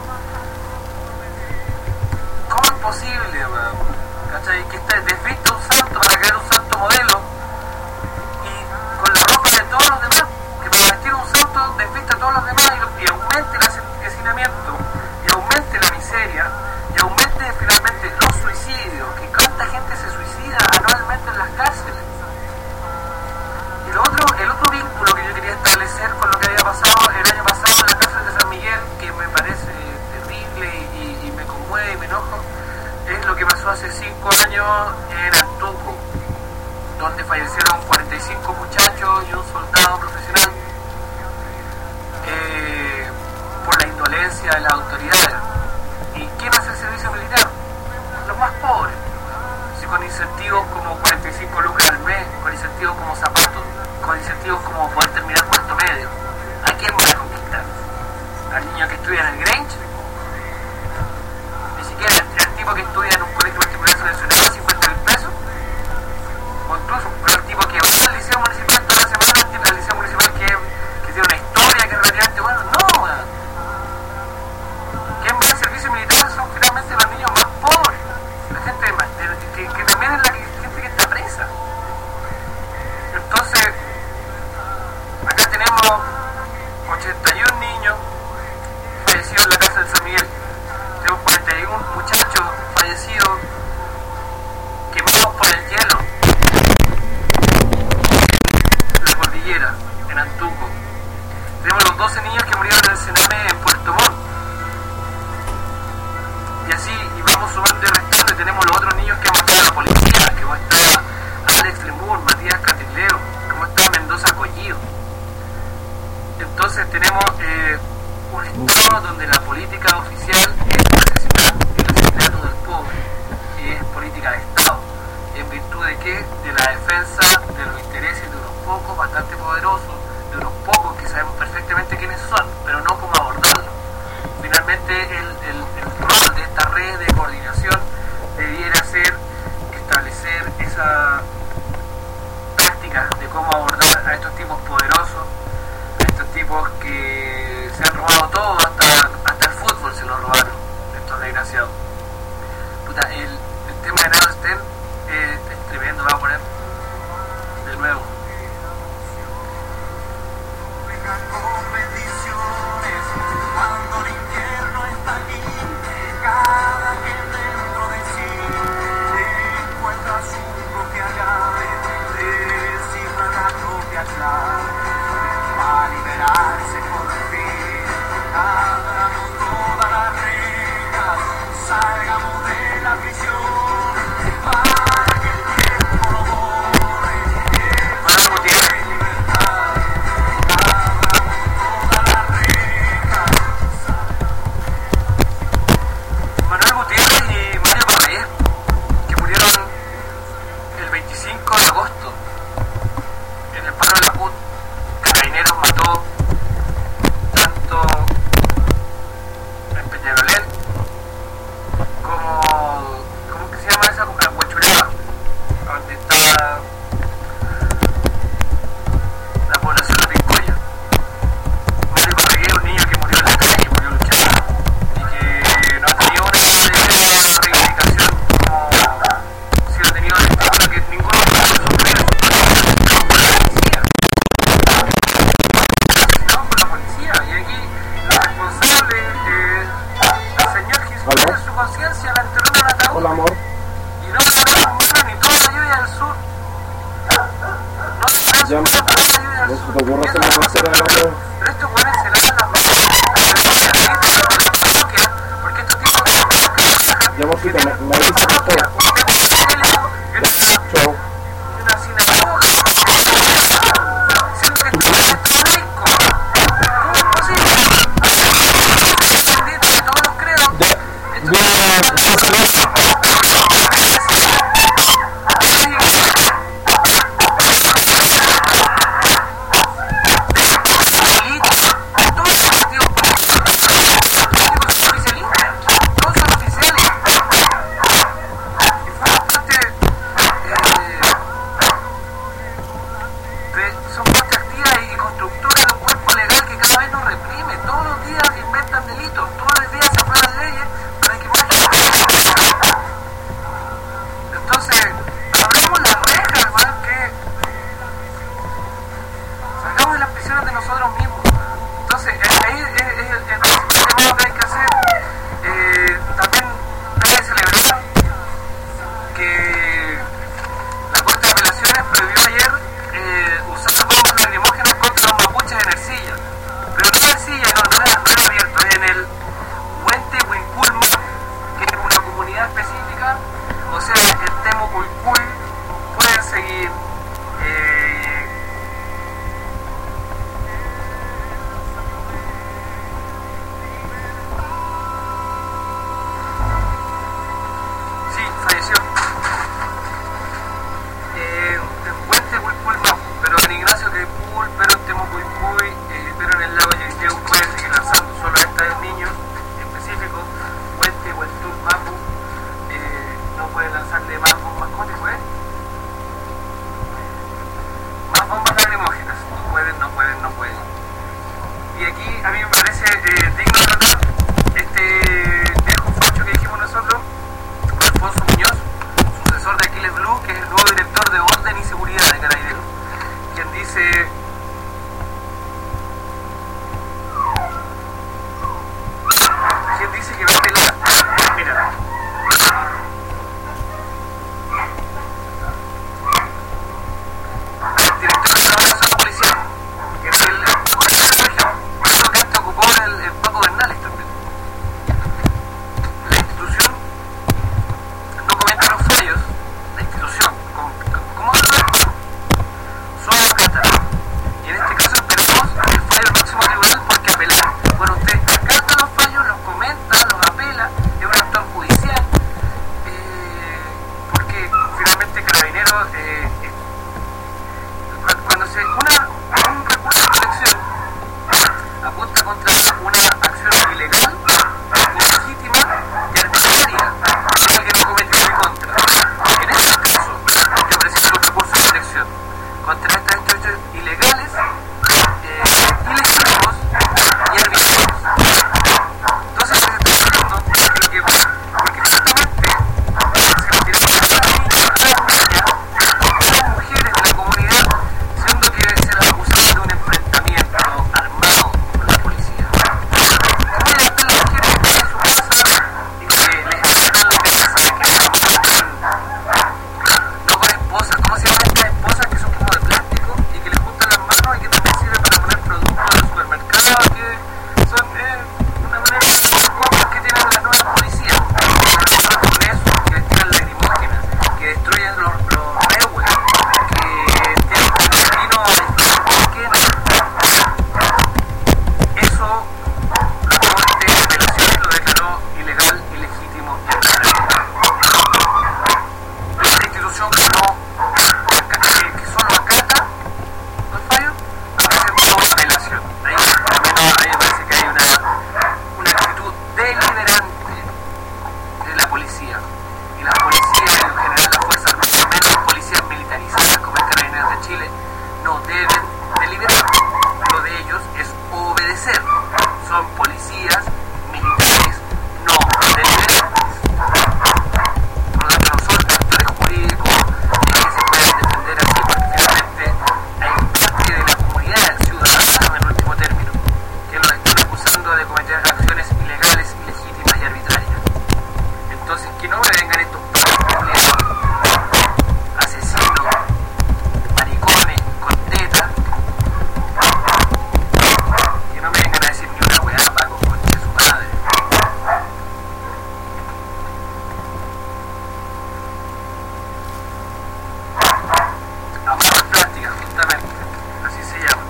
¿Cómo es posible, man? ¿Cachai? Que este desvista un santo para crear un santo modelo y con la ropa de todos los demás, que para vestir un santo desvista a todos los demás y, y aumente el hacinamiento y aumente la miseria y aumente finalmente los suicidios, que cuánta gente se suicida anualmente en las cárceles. Y lo otro, el otro vínculo que yo quería establecer con lo que había pasado el año pasado en la cárcel de San Miguel, que me parece terrible y, y me conmueve y me enojo, es lo que pasó hace cinco años en Antuco, donde fallecieron cuarenta y cinco muchachos y un soldado profesional eh, por la indolencia de las autoridades. ¿Y quién hace el servicio militar? Los más pobres. Si con incentivos como cuarenta y cinco lucas al mes, con incentivos como zapatos, con incentivos como poder terminar cuarto medio, ¿a quién van a conquistar? ¿Al niño que estudia en el Grange? Ni siquiera el, el tipo que estudia en un colegio particular subvencionado a cincuenta mil pesos, o incluso el tipo que va al liceo municipal toda la semana, el tipo del liceo municipal que, que tiene una historia que es relativamente buena. No, man. ¿Quién va al servicio militar? Son finalmente los niños más pobres, la gente de, de, que, que también es la que, gente que está presa. Entonces, acá tenemos ochenta y uno niños fallecidos en la cárcel de San Miguel. Tenemos cuarenta y uno muchachos fallecidos quemados por el hielo en la cordillera, en Antuco. Tenemos los doce niños que murieron en el Sename en Puerto Montt. Y así, y vamos sumando y restando, y tenemos los otros niños que han matado a la policía, que como está Alex Lemur, Matías Catileo, como está Mendoza Collido. Entonces tenemos eh, un estado donde la política oficial es el asesinato, el asesinato del pobre, y es política de Estado. ¿En virtud de qué? De la defensa de los intereses de unos pocos bastante poderosos, de unos pocos que sabemos perfectamente quiénes son, pero no cómo abordarlos. Finalmente el, el, el rol de esta red de coordinación debiera ser establecer esa práctica de cómo abordar a estos tipos poderosos, a estos tipos que se han robado todo, hasta, hasta el fútbol se lo robaron, estos desgraciados. Puta, el, el tema de Nadelstein eh, es tremendo, voy a poner de nuevo.
Con bendiciones, cuando el invierno está aquí, cada quien dentro de sí encuentra su propia llave, descifra la propia clave, para liberarse por fin. Abramos todas las rejas, salgamos de la prisión, para que el tiempo no borre esta libertad.
Manuel Gutiérrez y Mario Parrayé, que murieron el veinticinco de agosto en el paro de la P U T. Carabineros mató tanto en Peñalolén como, ¿cómo que se llama esa? En Huechuraba, donde está la población de Pincoya. Mario Parrayé es un niño que murió en la calle, murió luchando, y que no ha tenido una reivindicación como si lo ha tenido el Estado, que ninguno de nosotros sufrió por la policía. Asesinados por la policía, y aquí los responsables, eh, el señor Jesús en su conciencia la enterró en el ataúd.
Hola, amor.
Y no se lo mucho ni toda la lluvia del sur. No se
Ya,
lo mucho toda la lluvia del
no
sur.
se te ocurra
Y
hacer
eso
una
no pasa
tercera
nada.
grande.
Pero estos güeyes se lavan las manos. Porque estos tipos que
Ya, amorcito, me, me avisas por favor. Chao.
una sinagoga. Siempre que acciones de nosotros mismos. Entonces, ahí es el llamado que hay que hacer. Eh, también hay que celebrar que la Corte de Apelaciones prohibió ayer eh, usar bombas lacrimógenas contra los mapuches en Ercilla. Pero no en Ercilla, no, no era, no era abierto, es en el Huente Huilculma, que es una comunidad específica, o sea, el Temo Huilcul. Pueden seguir eh, sí, falleció eh, en Puente Huilpul, pero en Ignacio Queipul, pero en Temucuicuy, eh, pero en el lago Yequeu pueden seguir lanzando solo a estos niños en específico. Puente Huiltul Mapu eh, no pueden lanzarle más bombas, ¿cómo te fue? Más bombas lacrimógenas, no pueden, no pueden, no pueden. Y aquí a mí me parece eh, digno de notar este viejo facho que dijimos nosotros, Alfonso Muñoz, sucesor de Aquiles Blue, que es el nuevo director de Orden y Seguridad de Carabineros, quien dice: quien dice que va a apelar. Mira, el director de la organización policial, que es el que antes ocupó el, el Paco Bernales también. La institución no comenta los fallos, la institución, ¿cómo se llama? Solo acata. Y en este caso esperamos el fallo del máximo tribunal, porque apelar. Bueno, usted acata los fallos, los comenta, los apela, es un actor judicial, eh, porque finalmente Carabineros, eh, eh, cuando se una, un recurso de protección apunta contra una acción ilegal, ilegítima y arbitraria de alguien que cometió en contra. En este caso, yo presento un recurso de protección contra estas hechos ilegales, eh, ilegítimos y arbitrarios. Entonces se está diciendo que lo que, porque justamente se le tiene que dar a las niñas, a las niñas, a las mujeres de la comunidad, siendo que se las acusaron de un enfrentamiento armado con la policía. ¿Cómo le están las mujeres que están en su casa y que les asaltan la casa, que les asaltan, no con esposas, ¿cómo se llaman estas esposas que son como de plástico y que les juntan las manos y que también sirven para poner productos del supermercado, que son eh, una manera de hacer cosas que tienen las nuevas policías? Con eso, que destinan lacrimógenas, que destruyen los, los rehues, que tienen como destino a destruir quemas. Eso la Corte de Apelaciones lo declaró ilegal, ilegítimo y arbitrario. Esta institución que no, que, que solo acata los fallos, presentó apelación. Ahí, al menos, ahí me parece que hay una, una actitud deliberante de la policía. Y la policía, en general, las fuerzas armadas, menos policías militarizadas como el Carabineros de Chile, no deben deliberar. Lo de ellos es obedecer. Son policías militares no deliberantes. Por lo tanto, no son actores jurídicos y que se pueden defender así, porque finalmente hay parte de la comunidad ciudadana, en último término, que los están acusando de cometer acciones ilegales, ilegítimas y arbitrarias. Entonces, que no me vengan estos culiados, asesinos, maricones, con tetas, que no me vengan a decir ni una weá, Paco, concha de su madre. Amarras plásticas, justamente, así se llama.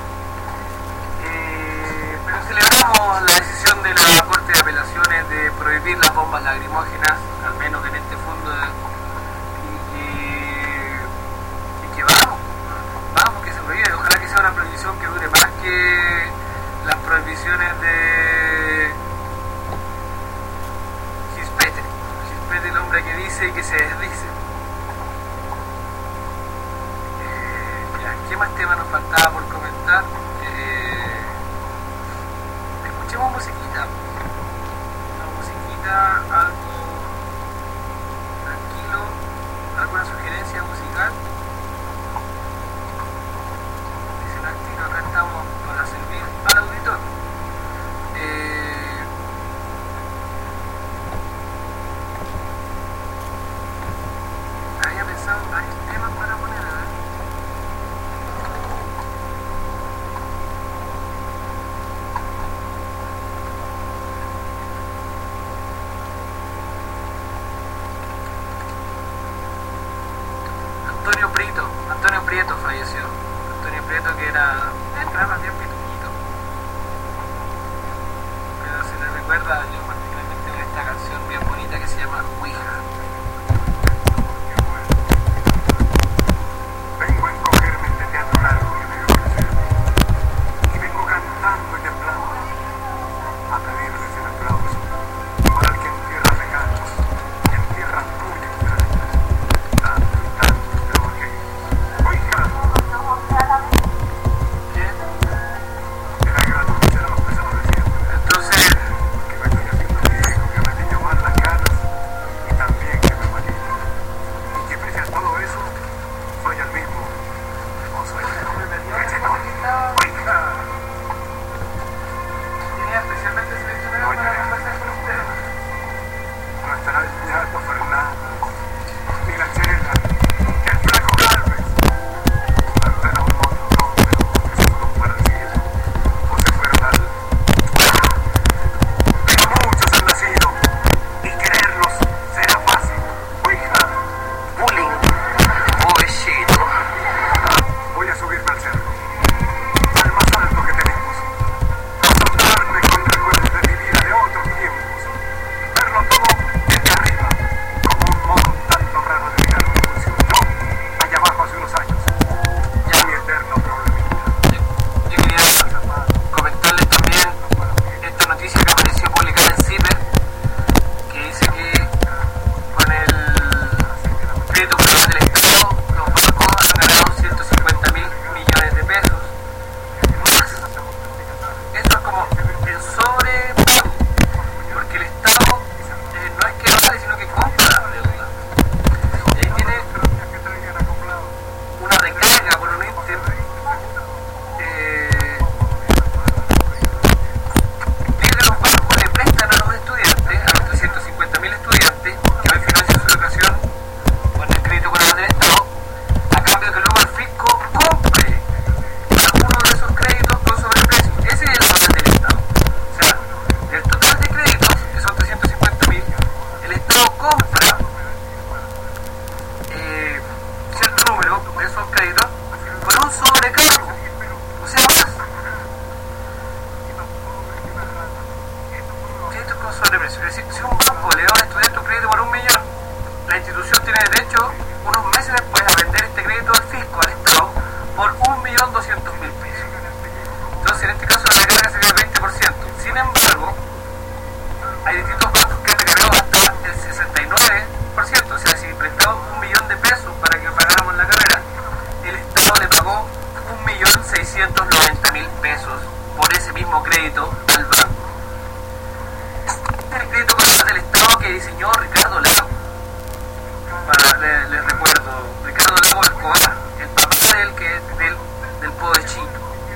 Eh, pero celebramos la decisión de la Corte de Apelaciones de prohibir las bombas lacrimógenas, al menos en este fondo, de, y, y, y que vamos, vamos, que se prohíbe. Ojalá que sea una prohibición que dure más que las prohibiciones de Gispete. Gispete, el hombre que dice y que se desdice. Eh, ya, ¿qué más tema nos faltaba por comentar? Eh, escuchemos musiquita. Una musiquita, algo tranquilo, alguna sugerencia musical. Dice el actino, acá estamos con la control de precios. Es decir, si un banco le da a un estudiante un crédito por un millón, la institución tiene derecho unos meses después a vender este crédito al fisco, al Estado, por un millón doscientos mil pesos. Entonces, en este caso, la recarga sería el veinte por ciento. Sin embargo, hay distintos bancos que han recargado hasta el sesenta y nueve por ciento. O sea, si prestamos un millón de pesos para que pagáramos la carrera, el Estado le pagó un millón seiscientos noventa mil pesos por ese mismo crédito al banco. Este es el crédito del Estado que diseñó Ricardo Lago. Para, les le recuerdo, Ricardo Lago Escobar, el papá del, que, del, del pobrecito.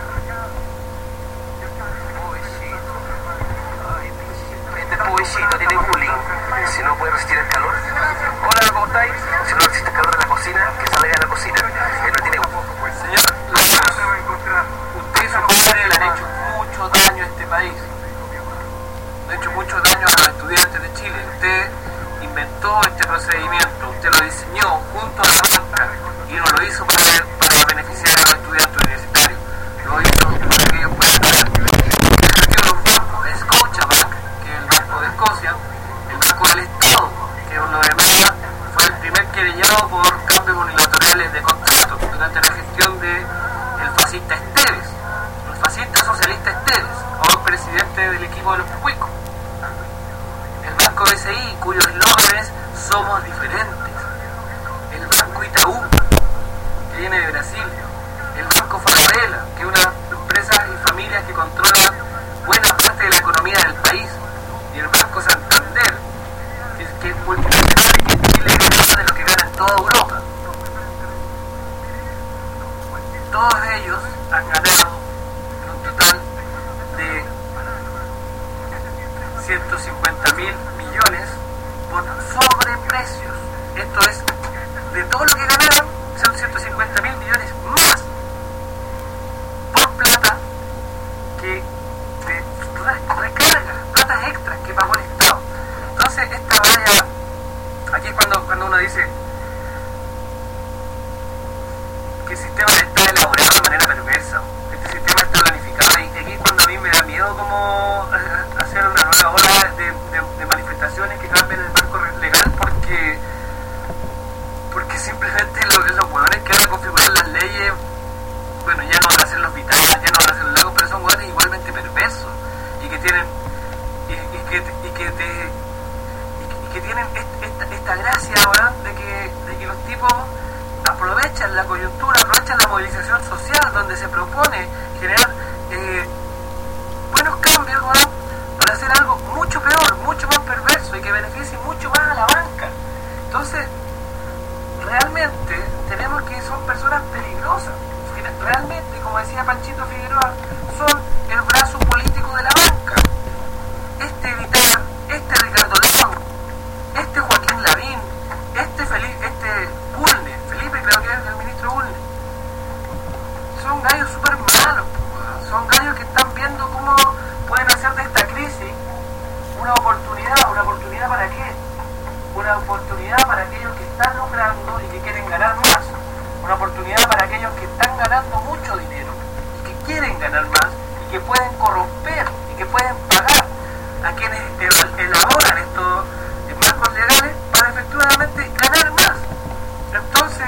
Este pobrecito tiene bullying, si no puede resistir el calor. Hola, ¿cómo estáis? Si no resiste el calor en la cocina, que salga de la cocina. Él no tiene...
Señor Lagos, usted y su padre le han hecho mucho daño a este país. Le han hecho mucho daño a los estudiantes de Chile. Usted inventó este procedimiento, usted lo diseñó junto a la banca y no lo hizo para, para beneficiar a los estudiantes universitarios. Lo hizo para que ellos puedan ganar. Los bancos, Scotiabank, que es el Banco de Escocia, el Banco del Estado, que por lo demás fue el primer querellado por cambios unilaterales de contratos durante la gestión del fascista Esteves, el fascista socialista Esteves, ahora presidente del equipo de los cuicos. El Banco B C I, cuyos eslogan es "Somos diferentes". El Banco Itaú, que viene de Brasil. El Banco Falabella, que es una empresa y familias que controlan buena parte de la economía del país. Y el Banco Santander, que es, que es multinacional y que en Chile gana más de lo que gana en toda Europa. Todos ellos han ganado en un total de ciento cincuenta mil millones por sobreprecios. Esto es, de todo lo que ganaron, son ciento cincuenta mil millones más por plata que de recarga, platas extras que pagó el Estado. Entonces, esta vaya, aquí es cuando, cuando uno dice que el sistema está elaborado de manera perversa. Este sistema está planificado y aquí es cuando a mí me da miedo como hacer una nueva ola de, de, de manifestaciones que cambien el marco legal porque porque simplemente los, los huevones que van a configurar las leyes, bueno, ya no van a ser los vitales, ya no van a ser los lagos, pero son huevones igualmente perversos y que tienen y, y que, y que, te, y que, y que tienen esta, esta gracia ahora de que, de que los tipos aprovechan la coyuntura, aprovechan la movilización social donde se propone generar eh, buenos cambios, ¿no?, para hacer algo mucho peor, mucho más perverso y que beneficie mucho más a la banca. Entonces, realmente tenemos que son personas peligrosas. Realmente, como decía Panchito Figueroa, son el brazo político de la banca. Este Vitar, este Ricardo León, este Joaquín Lavín, este Felipe, este Bulnes, Felipe creo que es el ministro Bulnes, son gallos súper malos, son gallos que están viendo cómo pueden hacer de esta crisis una oportunidad. ¿Una oportunidad para qué? Una oportunidad para aquellos que están lucrando y que quieren ganar más. Una oportunidad para aquellos que están ganando mucho dinero y que quieren ganar más y que pueden corromper y que pueden pagar a quienes elaboran estos marcos legales para efectivamente ganar más. Entonces,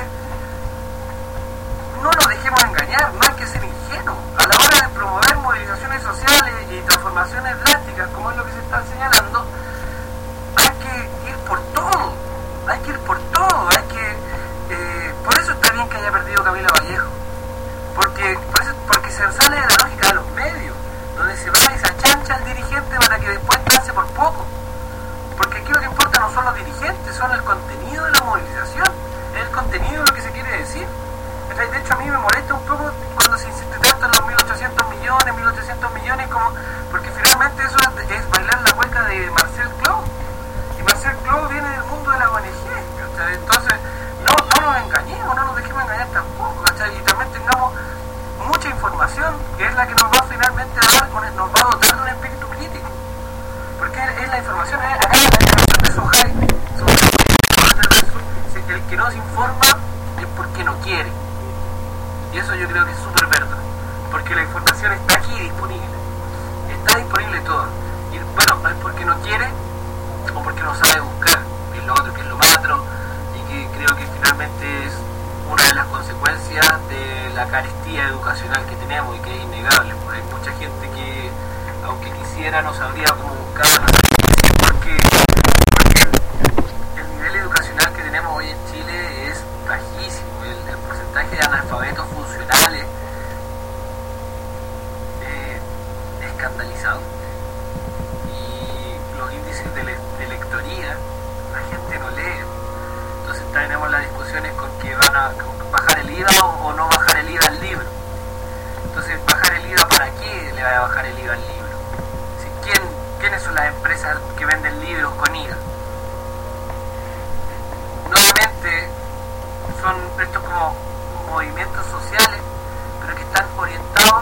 no nos dejemos engañar, no hay que ser ingenuos. A la hora de promover movilizaciones sociales y transformaciones drásticas, como es lo que se está señalando, hay que ir por todo, hay que ir por todo, hay que... Eh, por eso está bien que haya perdido Camila Vallejo, porque, por eso, porque se sale de la lógica de los medios, donde se va y se achancha al dirigente para que después pase por poco. Porque aquí lo que importa no son los dirigentes, son el contenido de la movilización, es el contenido de lo que se quiere decir. De hecho, a mí me molesta un poco cuando se insiste tanto en los mil ochocientos millones, mil ochocientos millones, como, porque finalmente eso es, es bailar la hueca de Marcel Clou. Y Marcel Clou viene del mundo de la O N G, ¿cachai? Entonces, no, no nos engañemos, no nos dejemos engañar tampoco, ¿cachai? Y también tengamos mucha información, que es la que nos va finalmente a dar, nos va a dotar de un espíritu crítico. Porque es la información, es, acá la información de Sohai, el que no se informa es porque no quiere. Y eso yo creo que es súper verdad, porque la información está aquí disponible, está disponible todo. Y bueno, es porque no quiere o porque no sabe buscar, que es lo otro, que es lo más atroz, y que creo que finalmente es una de las consecuencias de la carestía educacional que tenemos y que es innegable. Pues hay mucha gente que, aunque quisiera, no sabría cómo buscar, porque, porque el nivel educacional que tenemos hoy en Chile es bajísimo. El, el porcentaje de analfabetos funcionales eh, es escandalizado, y los índices de, le, de lectoría, la gente no lee. Entonces tenemos las discusiones con que van a bajar el I V A o, o no bajar el I V A al libro. Entonces, ¿bajar el I V A para qué le va a bajar el I V A al libro? Si, ¿quién, ¿Quiénes son las empresas que venden libros con I V A? Nuevamente, son estos como movimientos sociales, pero que están orientados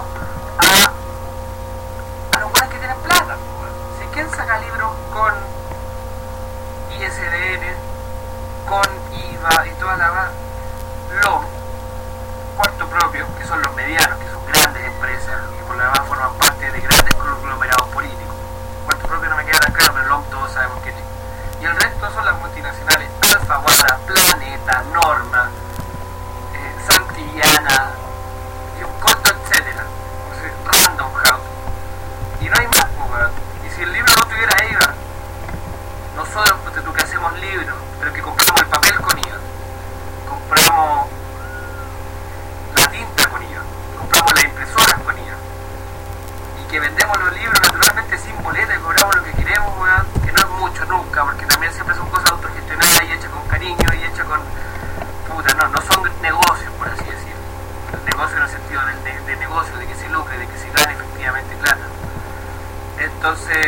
a, a los buenos que tienen plata. Si ¿quién saca libros con I S D N, con I V A y toda la va? Lo Puerto Propio, que son los medianos, que son grandes empresas y por lo demás forman parte de grandes conglomerados políticos. Puerto Propio no me queda tan claro, pero L O M todos sabemos quién es. Y el resto son las multinacionales Alfaguara, Planeta, Norma, eh, Santillana y un corto etcétera, o sea, Random House, y no hay más, pues. Y si el libro no tuviera I V A, nosotros, pues, tú que hacemos libros, pero que compramos el papel con I V A, compramos la tinta con I V A, compramos las impresoras con I V A, y que vendemos los libros naturalmente sin boleta y cobramos lo que queremos, weón, que no es mucho nunca, porque también siempre son cosas autogestionadas y hechas con cariño y hechas con puta, no, no son negocios, por así decirlo. El negocio en el sentido de, de, de negocio, de que se lucre, de que se gane efectivamente plata. Entonces,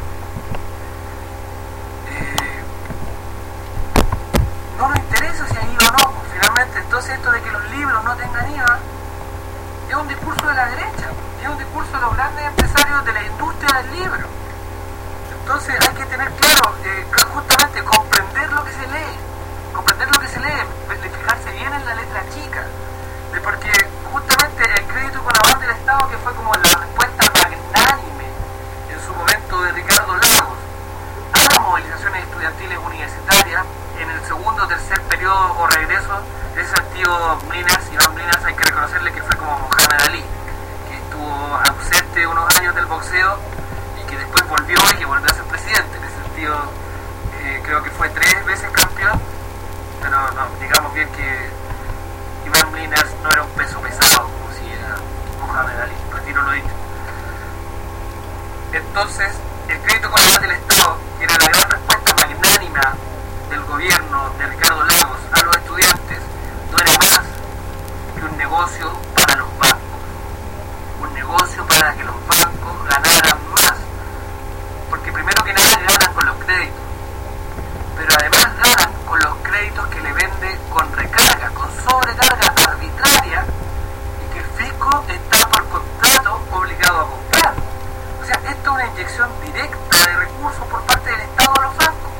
eh, no nos interesa si hay I V A o no, finalmente. Entonces, esto de que los libros no tengan I V A es un discurso de la derecha, es un discurso de los grandes empresarios de la industria del libro. Entonces hay que tener claro, eh, justamente comprender lo que se lee, comprender lo que se lee, fijarse bien en la letra chica, de porque justamente el crédito con aval del Estado, que fue como la respuesta magnánime en su momento de Ricardo Lagos a las movilizaciones estudiantiles universitarias en el segundo o tercer periodo o regreso de ese tío Mlinas, Iván Mlinas, hay que reconocerle que fue como Muhammad Ali, que estuvo ausente unos años del boxeo y que después volvió y que volvió a ser presidente. En ese sentido, eh, creo que fue tres veces campeón, pero no, digamos bien que Iván Mlinas no era un peso pesado como si era Muhammad Ali, retiro lo dicho. Entonces, el crédito con aval del Estado, que era la gran respuesta magnánima del gobierno de Ricardo Lagos a los estudiantes, no era más que un negocio para los bancos, un negocio para que los bancos ganaran más, porque primero que nada ganan con los créditos, pero además ganan con los créditos que le vende con recarga, con sobrecarga arbitraria, y que el fisco está por contrato obligado a comprar. O sea, esto es una inyección directa de recursos por parte del Estado a los bancos,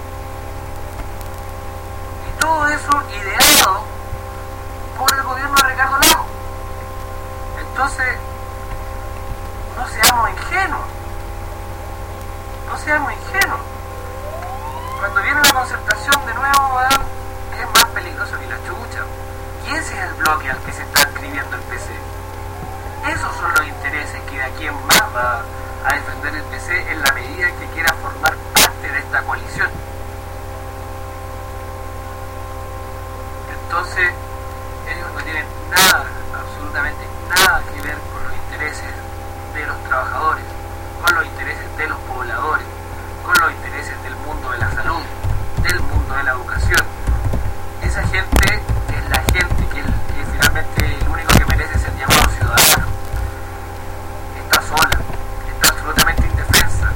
y todo eso ideado por el gobierno de Ricardo Lagos. Entonces, no seamos ingenuos, no seamos ingenuos. Cuando viene la concertación de nuevo, ¿verdad?, es más peligroso que la chucha. Y ese es el bloque al que se está escribiendo el P C. Esos son los intereses que de aquí en más va a defender el P C en la medida en que quiera formar parte de esta coalición. Entonces, ellos no tienen nada, absolutamente nada que ver con los intereses de los trabajadores, con los intereses de los pobladores, con los intereses del mundo de la salud, del mundo de la educación. Esa gente es la gente que, que finalmente el único que merece ser llamado ciudadano. Está sola, está absolutamente indefensa,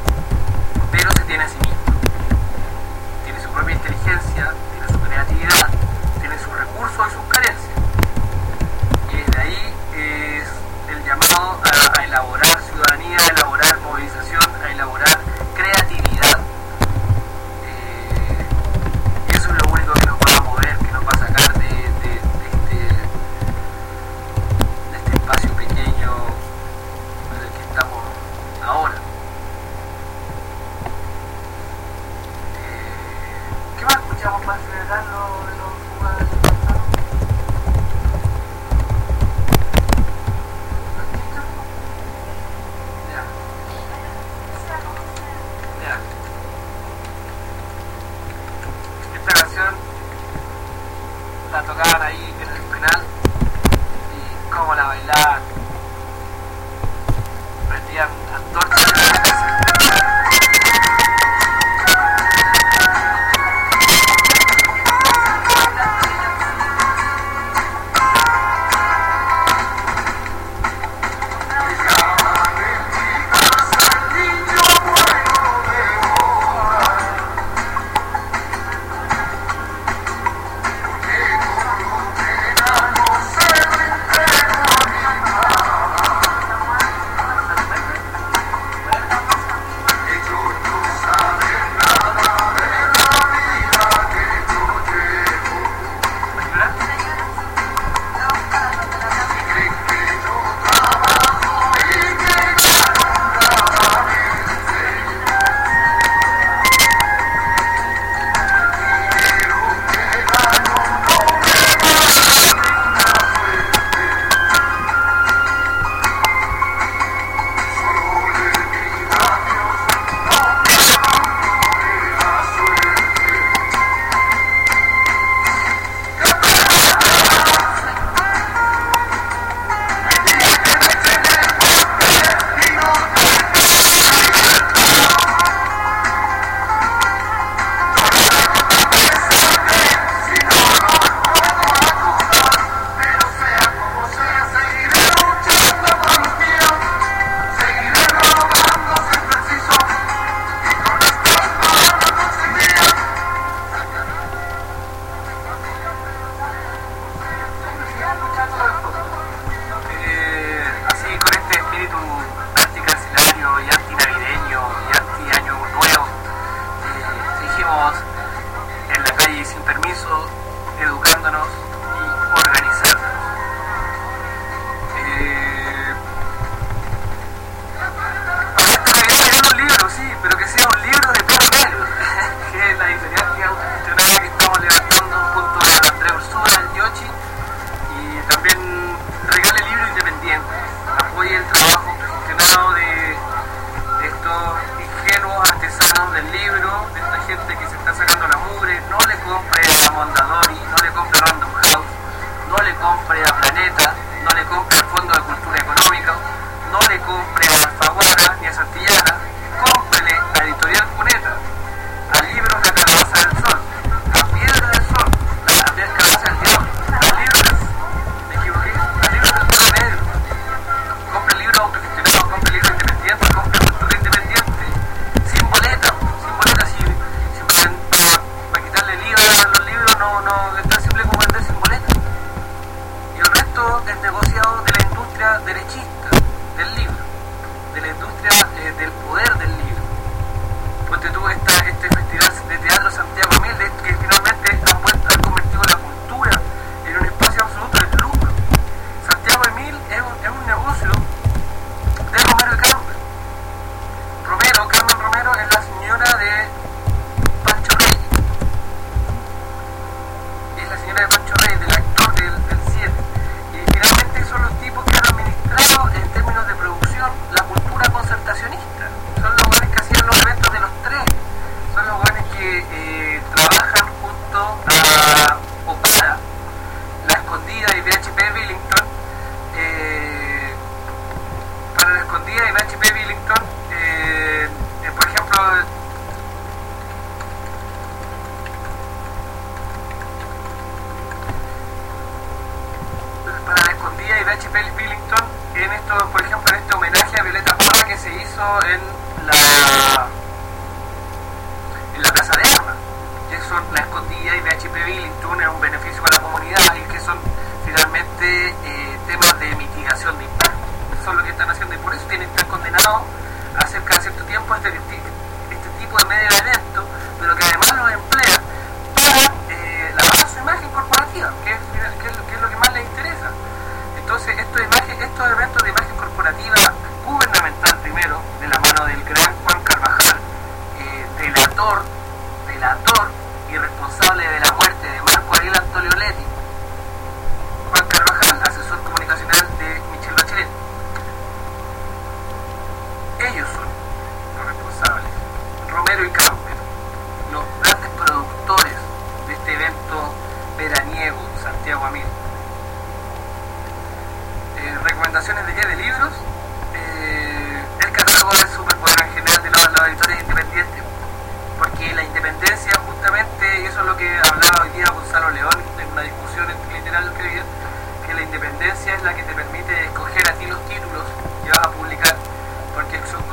habían antorchas en la casa.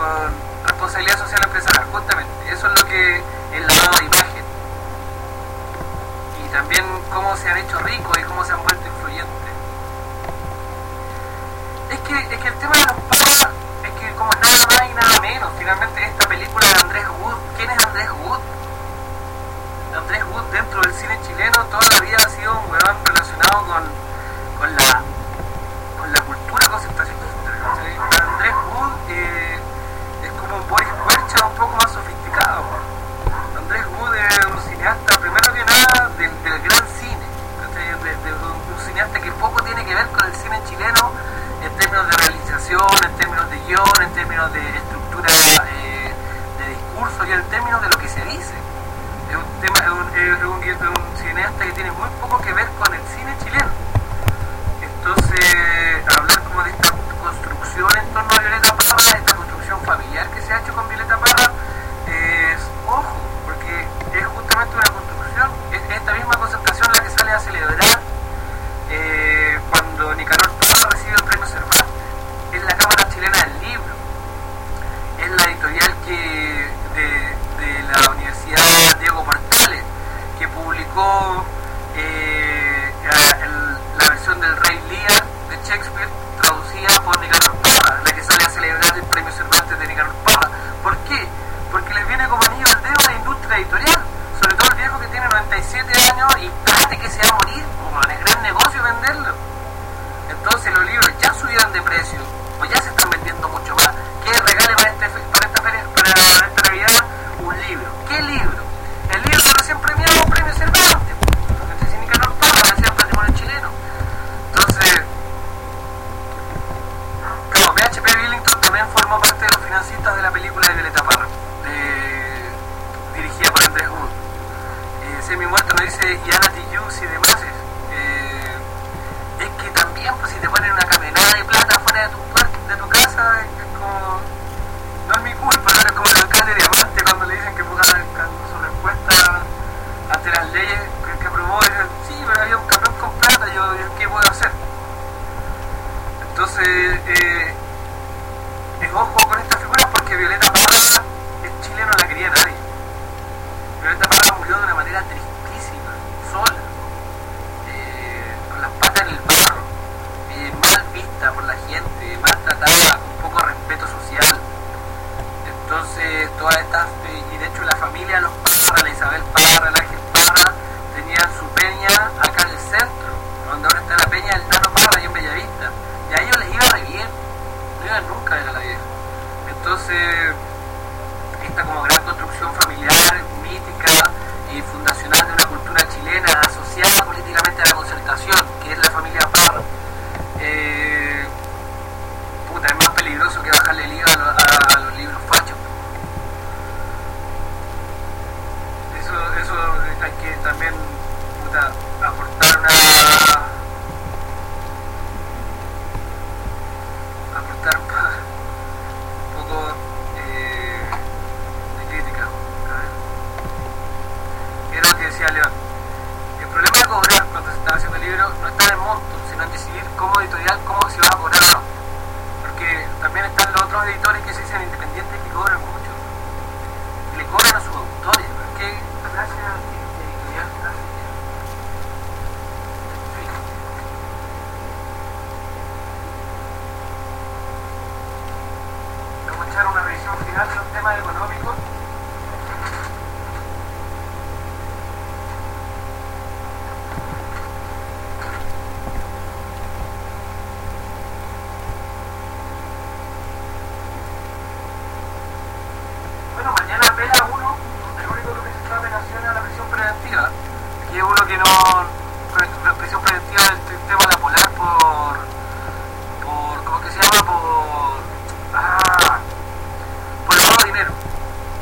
con responsabilidad social empresarial, justamente. Eso es lo que el lavado de imagen. Y también cómo se han hecho ricos y cómo se han vuelto influyentes. Es que, es que el tema de los papas es que como nada más y nada menos, finalmente esta película de Andrés Wood, ¿quién es Andrés Wood? Andrés Wood dentro del cine chileno toda la vida ha sido un weón relacionado con, con la con la cultura concentracionista. ¿Sí? Andrés Wood eh, es como un Boris Cuercha un poco más sofisticado. Andrés Wood es un cineasta, primero que nada, del, del gran cine, de, de, de un, un cineasta que poco tiene que ver con el cine chileno en términos de realización, en términos de guión, en términos de estructura eh, de discurso y en términos de lo que se dice. Es un, tema, es, un, es, un, es un cineasta que tiene muy poco que ver con el cine chileno. Entonces, hablar como de esta construcción en torno a Violeta Parra, esta construcción familiar que se ha hecho con Violeta Parra, es, ojo, porque es justamente una construcción, es esta misma concentración la que sale a celebrar eh, cuando Nicanor Parra recibe el premio Cervantes. Es la Cámara Chilena del Libro, es la editorial que de, de la Universidad Diego Portales, que publicó eh, el, la versión del Rey Lear de Shakespeare traducida por Nicanor Parra, la que sale a celebrar el premio Cervantes de Nicanor Parra. ¿Por qué? Porque les viene como anillo al dedo a la industria editorial, sobre todo el viejo que tiene noventa y siete años y trate que se va a morir, como es gran negocio venderlo. Entonces los libros ya subieron de precio, o ya se están vendiendo mucho más. ¿Qué regale para, este, para esta feria, para esta Navidad? Un libro. ¿Qué libro? El libro recién premiado, premio Cervantes. Entonces Nicanor Parra, la del patrimonio chileno. Entonces, claro, P H P Billington también formó parte de los financistas de la película de Violeta Parra, eh, dirigida por Andrés Wood. Eh, Semi Muerto nos dice, y Ana Tijoux y demás. Eh, es que también, pues si te ponen una camionada de plata fuera de tu, de tu casa, es como, no es mi culpa, no es como el alcalde de Diamante cuando le dicen que ponga su respuesta ante las leyes que, que aprobó, y dicen, sí, pero había un camión con plata, yo, yo ¿qué puedo hacer? Entonces, eh, es ojo con estas figuras porque Violeta Parra es chileno, no la quería nadie. Violeta Parra murió de una manera tristísima, sola, eh, con las patas en el barro, eh, mal vista por la gente, maltratada, con poco respeto social. Entonces, todas estas, eh, y de hecho la familia de los Parra, la Isabel Parra, el Ángel Parra, tenían su peña acá en el centro, donde ahora está la peña del Nano Parra y en Bellavista. Y a ellos les iba re bien, no iban nunca a ver a la vieja. Entonces, esta como gran construcción familiar, mítica y fundacional de una cultura chilena asociada políticamente a la concertación, que es la familia Parra, eh, puta, es más peligroso que bajarle el I V A a, lo, a, a los libros fachos. Eso, eso hay que también, puta, aportar una... aportar un poco eh, de crítica. Era lo que decía León. El problema de cobrar cuando se está haciendo el libro no está en el monto, sino en decidir como editorial cómo se va a cobrar o no. Porque también están los otros editores que se dicen independientes que cobran mucho. Y le cobran a sus autores. ¿Qué clase de editorial hace? Vamos a echar una revisión final de los temas económicos. Bueno, mañana apela uno, el único que presentó apelación a la prisión preventiva, que es uno que no, la prisión preventiva del tema de la Polar por, por, ¿cómo que se llama? Por, ah, por lavado de dinero.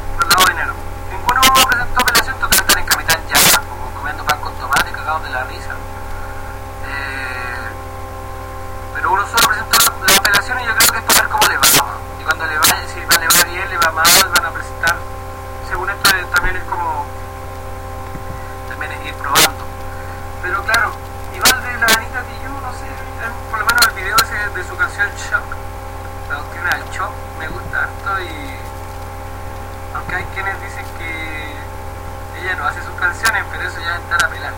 y aunque hay quienes dicen que ella no hace sus canciones, pero eso ya es estar a pelar.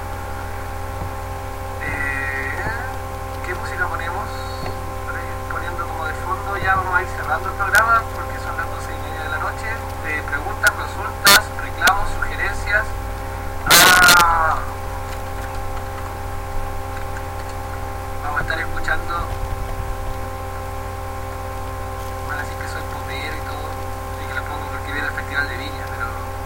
Eh, ¿Qué música ponemos? Por ahí poniendo como de fondo, ya vamos a ir cerrando el programa porque son las doce y media de la noche. Eh, preguntas, consultas, reclamos, sugerencias. Ah, vamos a estar escuchando. Van a decir que soy popero y todo, y que lo pongo porque viene el Festival de Viña, pero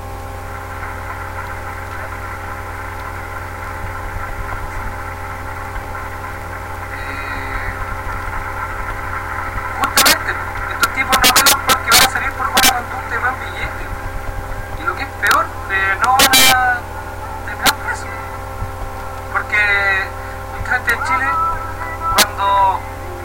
eh, justamente estos tipos no vean porque van a salir por buena conducta y buen billete, y lo que es peor, eh, no van a terminar presos, porque justamente en Chile cuando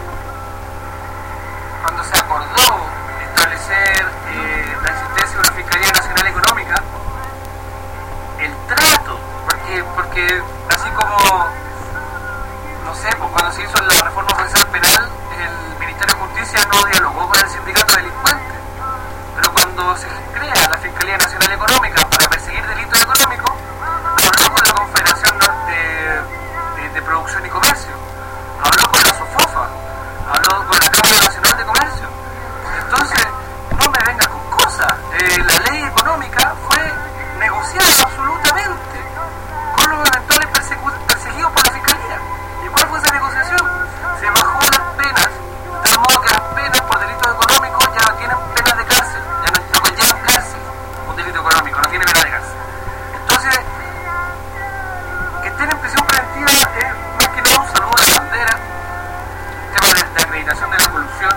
cuando se acordó establecer eh, la existencia de una Fiscalía Nacional Económica, el trato, porque, porque así como, no sé, pues cuando se hizo la reforma procesal penal, el Ministerio de Justicia no dialogó con el sindicato de delincuentes, pero cuando se crea la Fiscalía Nacional Económica para perseguir delitos económicos, habló con la Confederación de, de, de Producción y Comercio, habló con la SOFOFA, habló con la Cámara Nacional de Comercio. Entonces, no me venga con cosas. Eh, la ley económica fue negociada absolutamente con los eventuales perseguidos por la Fiscalía. ¿Y cuál fue esa negociación? Se bajó las penas, de tal modo que las penas por delitos económicos ya no tienen penas de cárcel, ya no, no conllevan cárcel, un delito económico, no tiene pena de cárcel. Entonces, que estén en prisión preventiva es más que nada un saludo a la bandera, tema de, de acreditación de la corrupción.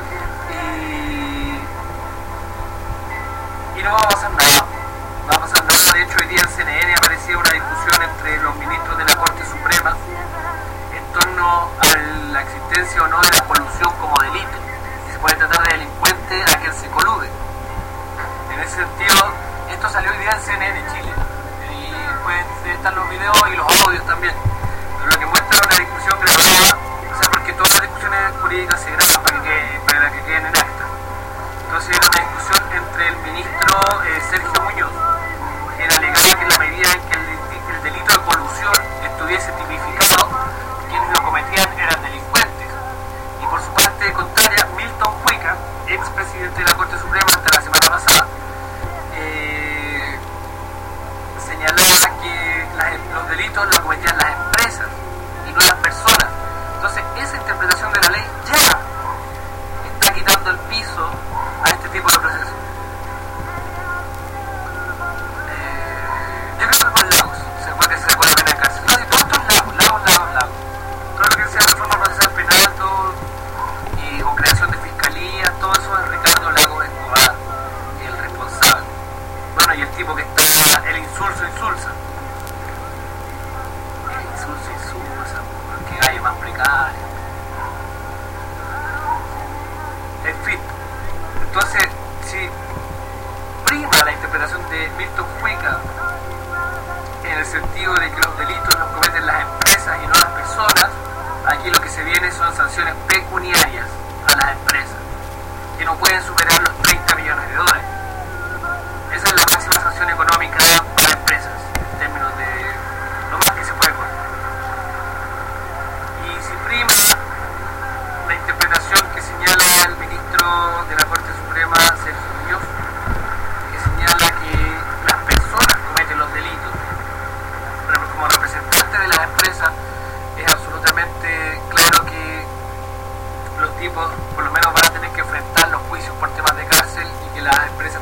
Y no va a pasar nada, no va a pasar nada. De hecho, hoy día en C N N aparecía una discusión entre los ministros de la Corte Suprema en torno a la existencia o no de la colusión como delito, y se puede tratar de delincuente a quien se colude. En ese sentido, esto salió hoy día en C N N Chile, y pueden estar los videos y los audios también, pero lo que muestra una discusión grabada, o sea, porque todas las discusiones jurídicas se graban para que, quede, para que queden en acta. Entonces era una discusión entre el ministro eh, Sergio Muñoz, que alegaba que en la medida en que el, el delito de colusión estuviese tipificado, quienes lo cometían eran delincuentes. Y por su parte contraria, Milton Cuica, ex presidente de la Corte Suprema hasta la semana pasada, eh, señalaba que las, los delitos los cometían las empresas y no las personas. Entonces esa interpretación de la ley ya está quitando el piso a este tipo de procesos. Eh, yo creo que con Lagos se puede que se puede pena de cárcel. No, y todos estos lagos, lagos, lagos, lagos. Todo lo que sea reforma procesal penal, todo, y, o creación de fiscalía, todo eso es Ricardo Lagos Escobar, el responsable. Bueno, y el tipo que está, el insulso insulsa. El insulso insulsa, porque hay más precarios. En fin. Entonces, si prima la interpretación de Milton Cuica en el sentido de que los delitos los cometen las empresas y no las personas, aquí lo que se viene son sanciones pecuniarias a las empresas, que no pueden superar los treinta millones de dólares. Esa es la máxima sanción económica para empresas, en términos de lo más que se puede poner. Y si prima la interpretación que señala el ministro de la Corte Suprema, Sergio Muñoz, que señala que las personas cometen los delitos, pero como representante de las empresas es absolutamente claro que los tipos por lo menos van a tener que enfrentar los juicios por temas de cárcel y que las empresas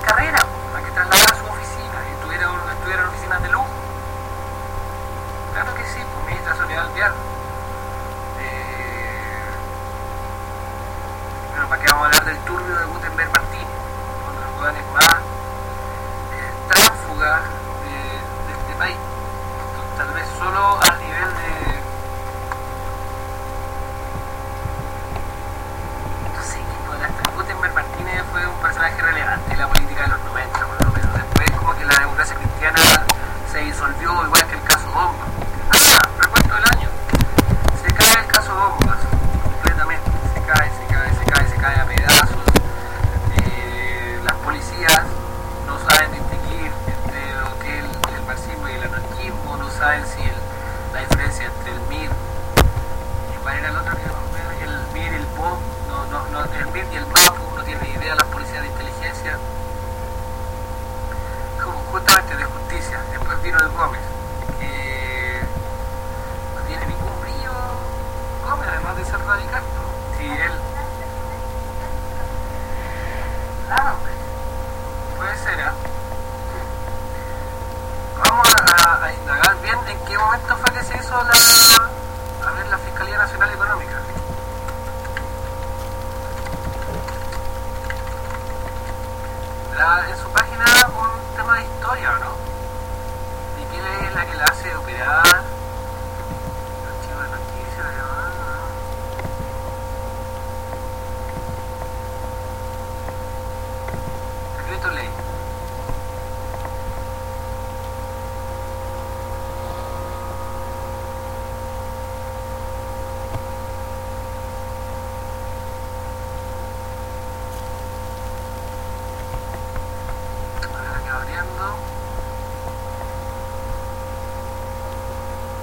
carrera, a que trasladara su oficina y estuviera, estuviera en oficinas de lujo. Claro que sí, pues ministra Soledad Alvear. Eh, bueno, ¿para qué vamos a hablar del turbio de Gutenberg Martínez? Uno de los jugadores más eh, tránsfugas de, de este país. Tal vez solo al nivel de... No sé qué podrá estar. Gutenberg Martínez fue un personaje relevante en la política de los noventa, por lo menos. Después como que la democracia cristiana se disolvió, igual que el caso Bomba. Ah, recuento del año. Se cae el caso Bombas, completamente. Se cae, se cae, se cae, se cae a pedazos. Eh, las policías no saben distinguir entre lo que es el, el marxismo y el anarquismo, no saben si el, la diferencia entre el M I R y cuál era el otro que el M I R y el P O M, no, no, no, el M I R y el MAPU no tienen ni idea las policías de inteligencia. Como justamente de justicia. Después vino el Gómez, que no tiene ningún brillo Gómez, además de ser radical, ¿no? Si él... Claro, puede ser, ¿eh? Vamos a, a indagar bien en qué momento fue que se hizo la, a ver, la Fiscalía Nacional Económica. La, en su página un tema de historia, ¿no? ¿Y quién es la que la hace operar? Archivo de noticias, ¿no? Decreto ley. A ver, aquí abriendo.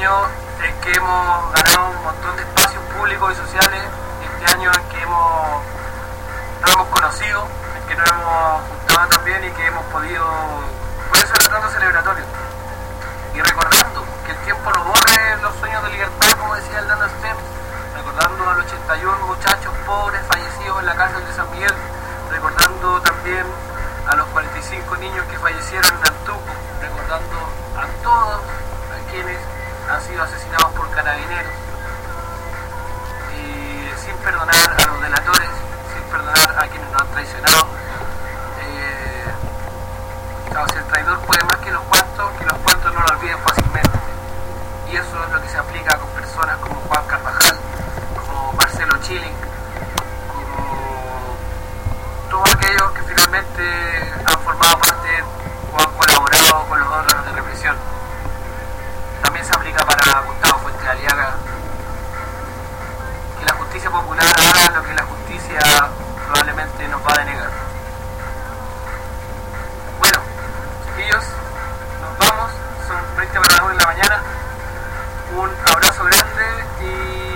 año en que hemos ganado un montón de espacios públicos y sociales, este año en que hemos, nos hemos conocido, en que nos hemos juntado también y que hemos podido, por eso era tanto celebratorio. Y recordando que el tiempo no borre los sueños de libertad, como decía el Dando Stem, recordando a los ochenta y uno muchachos pobres fallecidos en la cárcel de San Miguel, recordando también a los cuarenta y cinco niños que fallecieron en Antuco, recordando a todos a quienes han sido asesinados por carabineros, y sin perdonar a los delatores, sin perdonar a quienes nos han traicionado. Eh, claro, si el traidor puede más que los cuantos, que los cuantos no lo olviden fácilmente. Y eso es lo que se aplica con personas como Juan Carvajal, como Marcelo Chilling, como todos aquellos que finalmente han formado parte o han colaborado con los órganos de represión. También se aplica para Gustavo Fuentes Aliaga. Que la justicia popular haga lo que la justicia probablemente nos va a denegar. Bueno, chiquillos, nos vamos, son veinte para las una de la mañana. Un abrazo grande y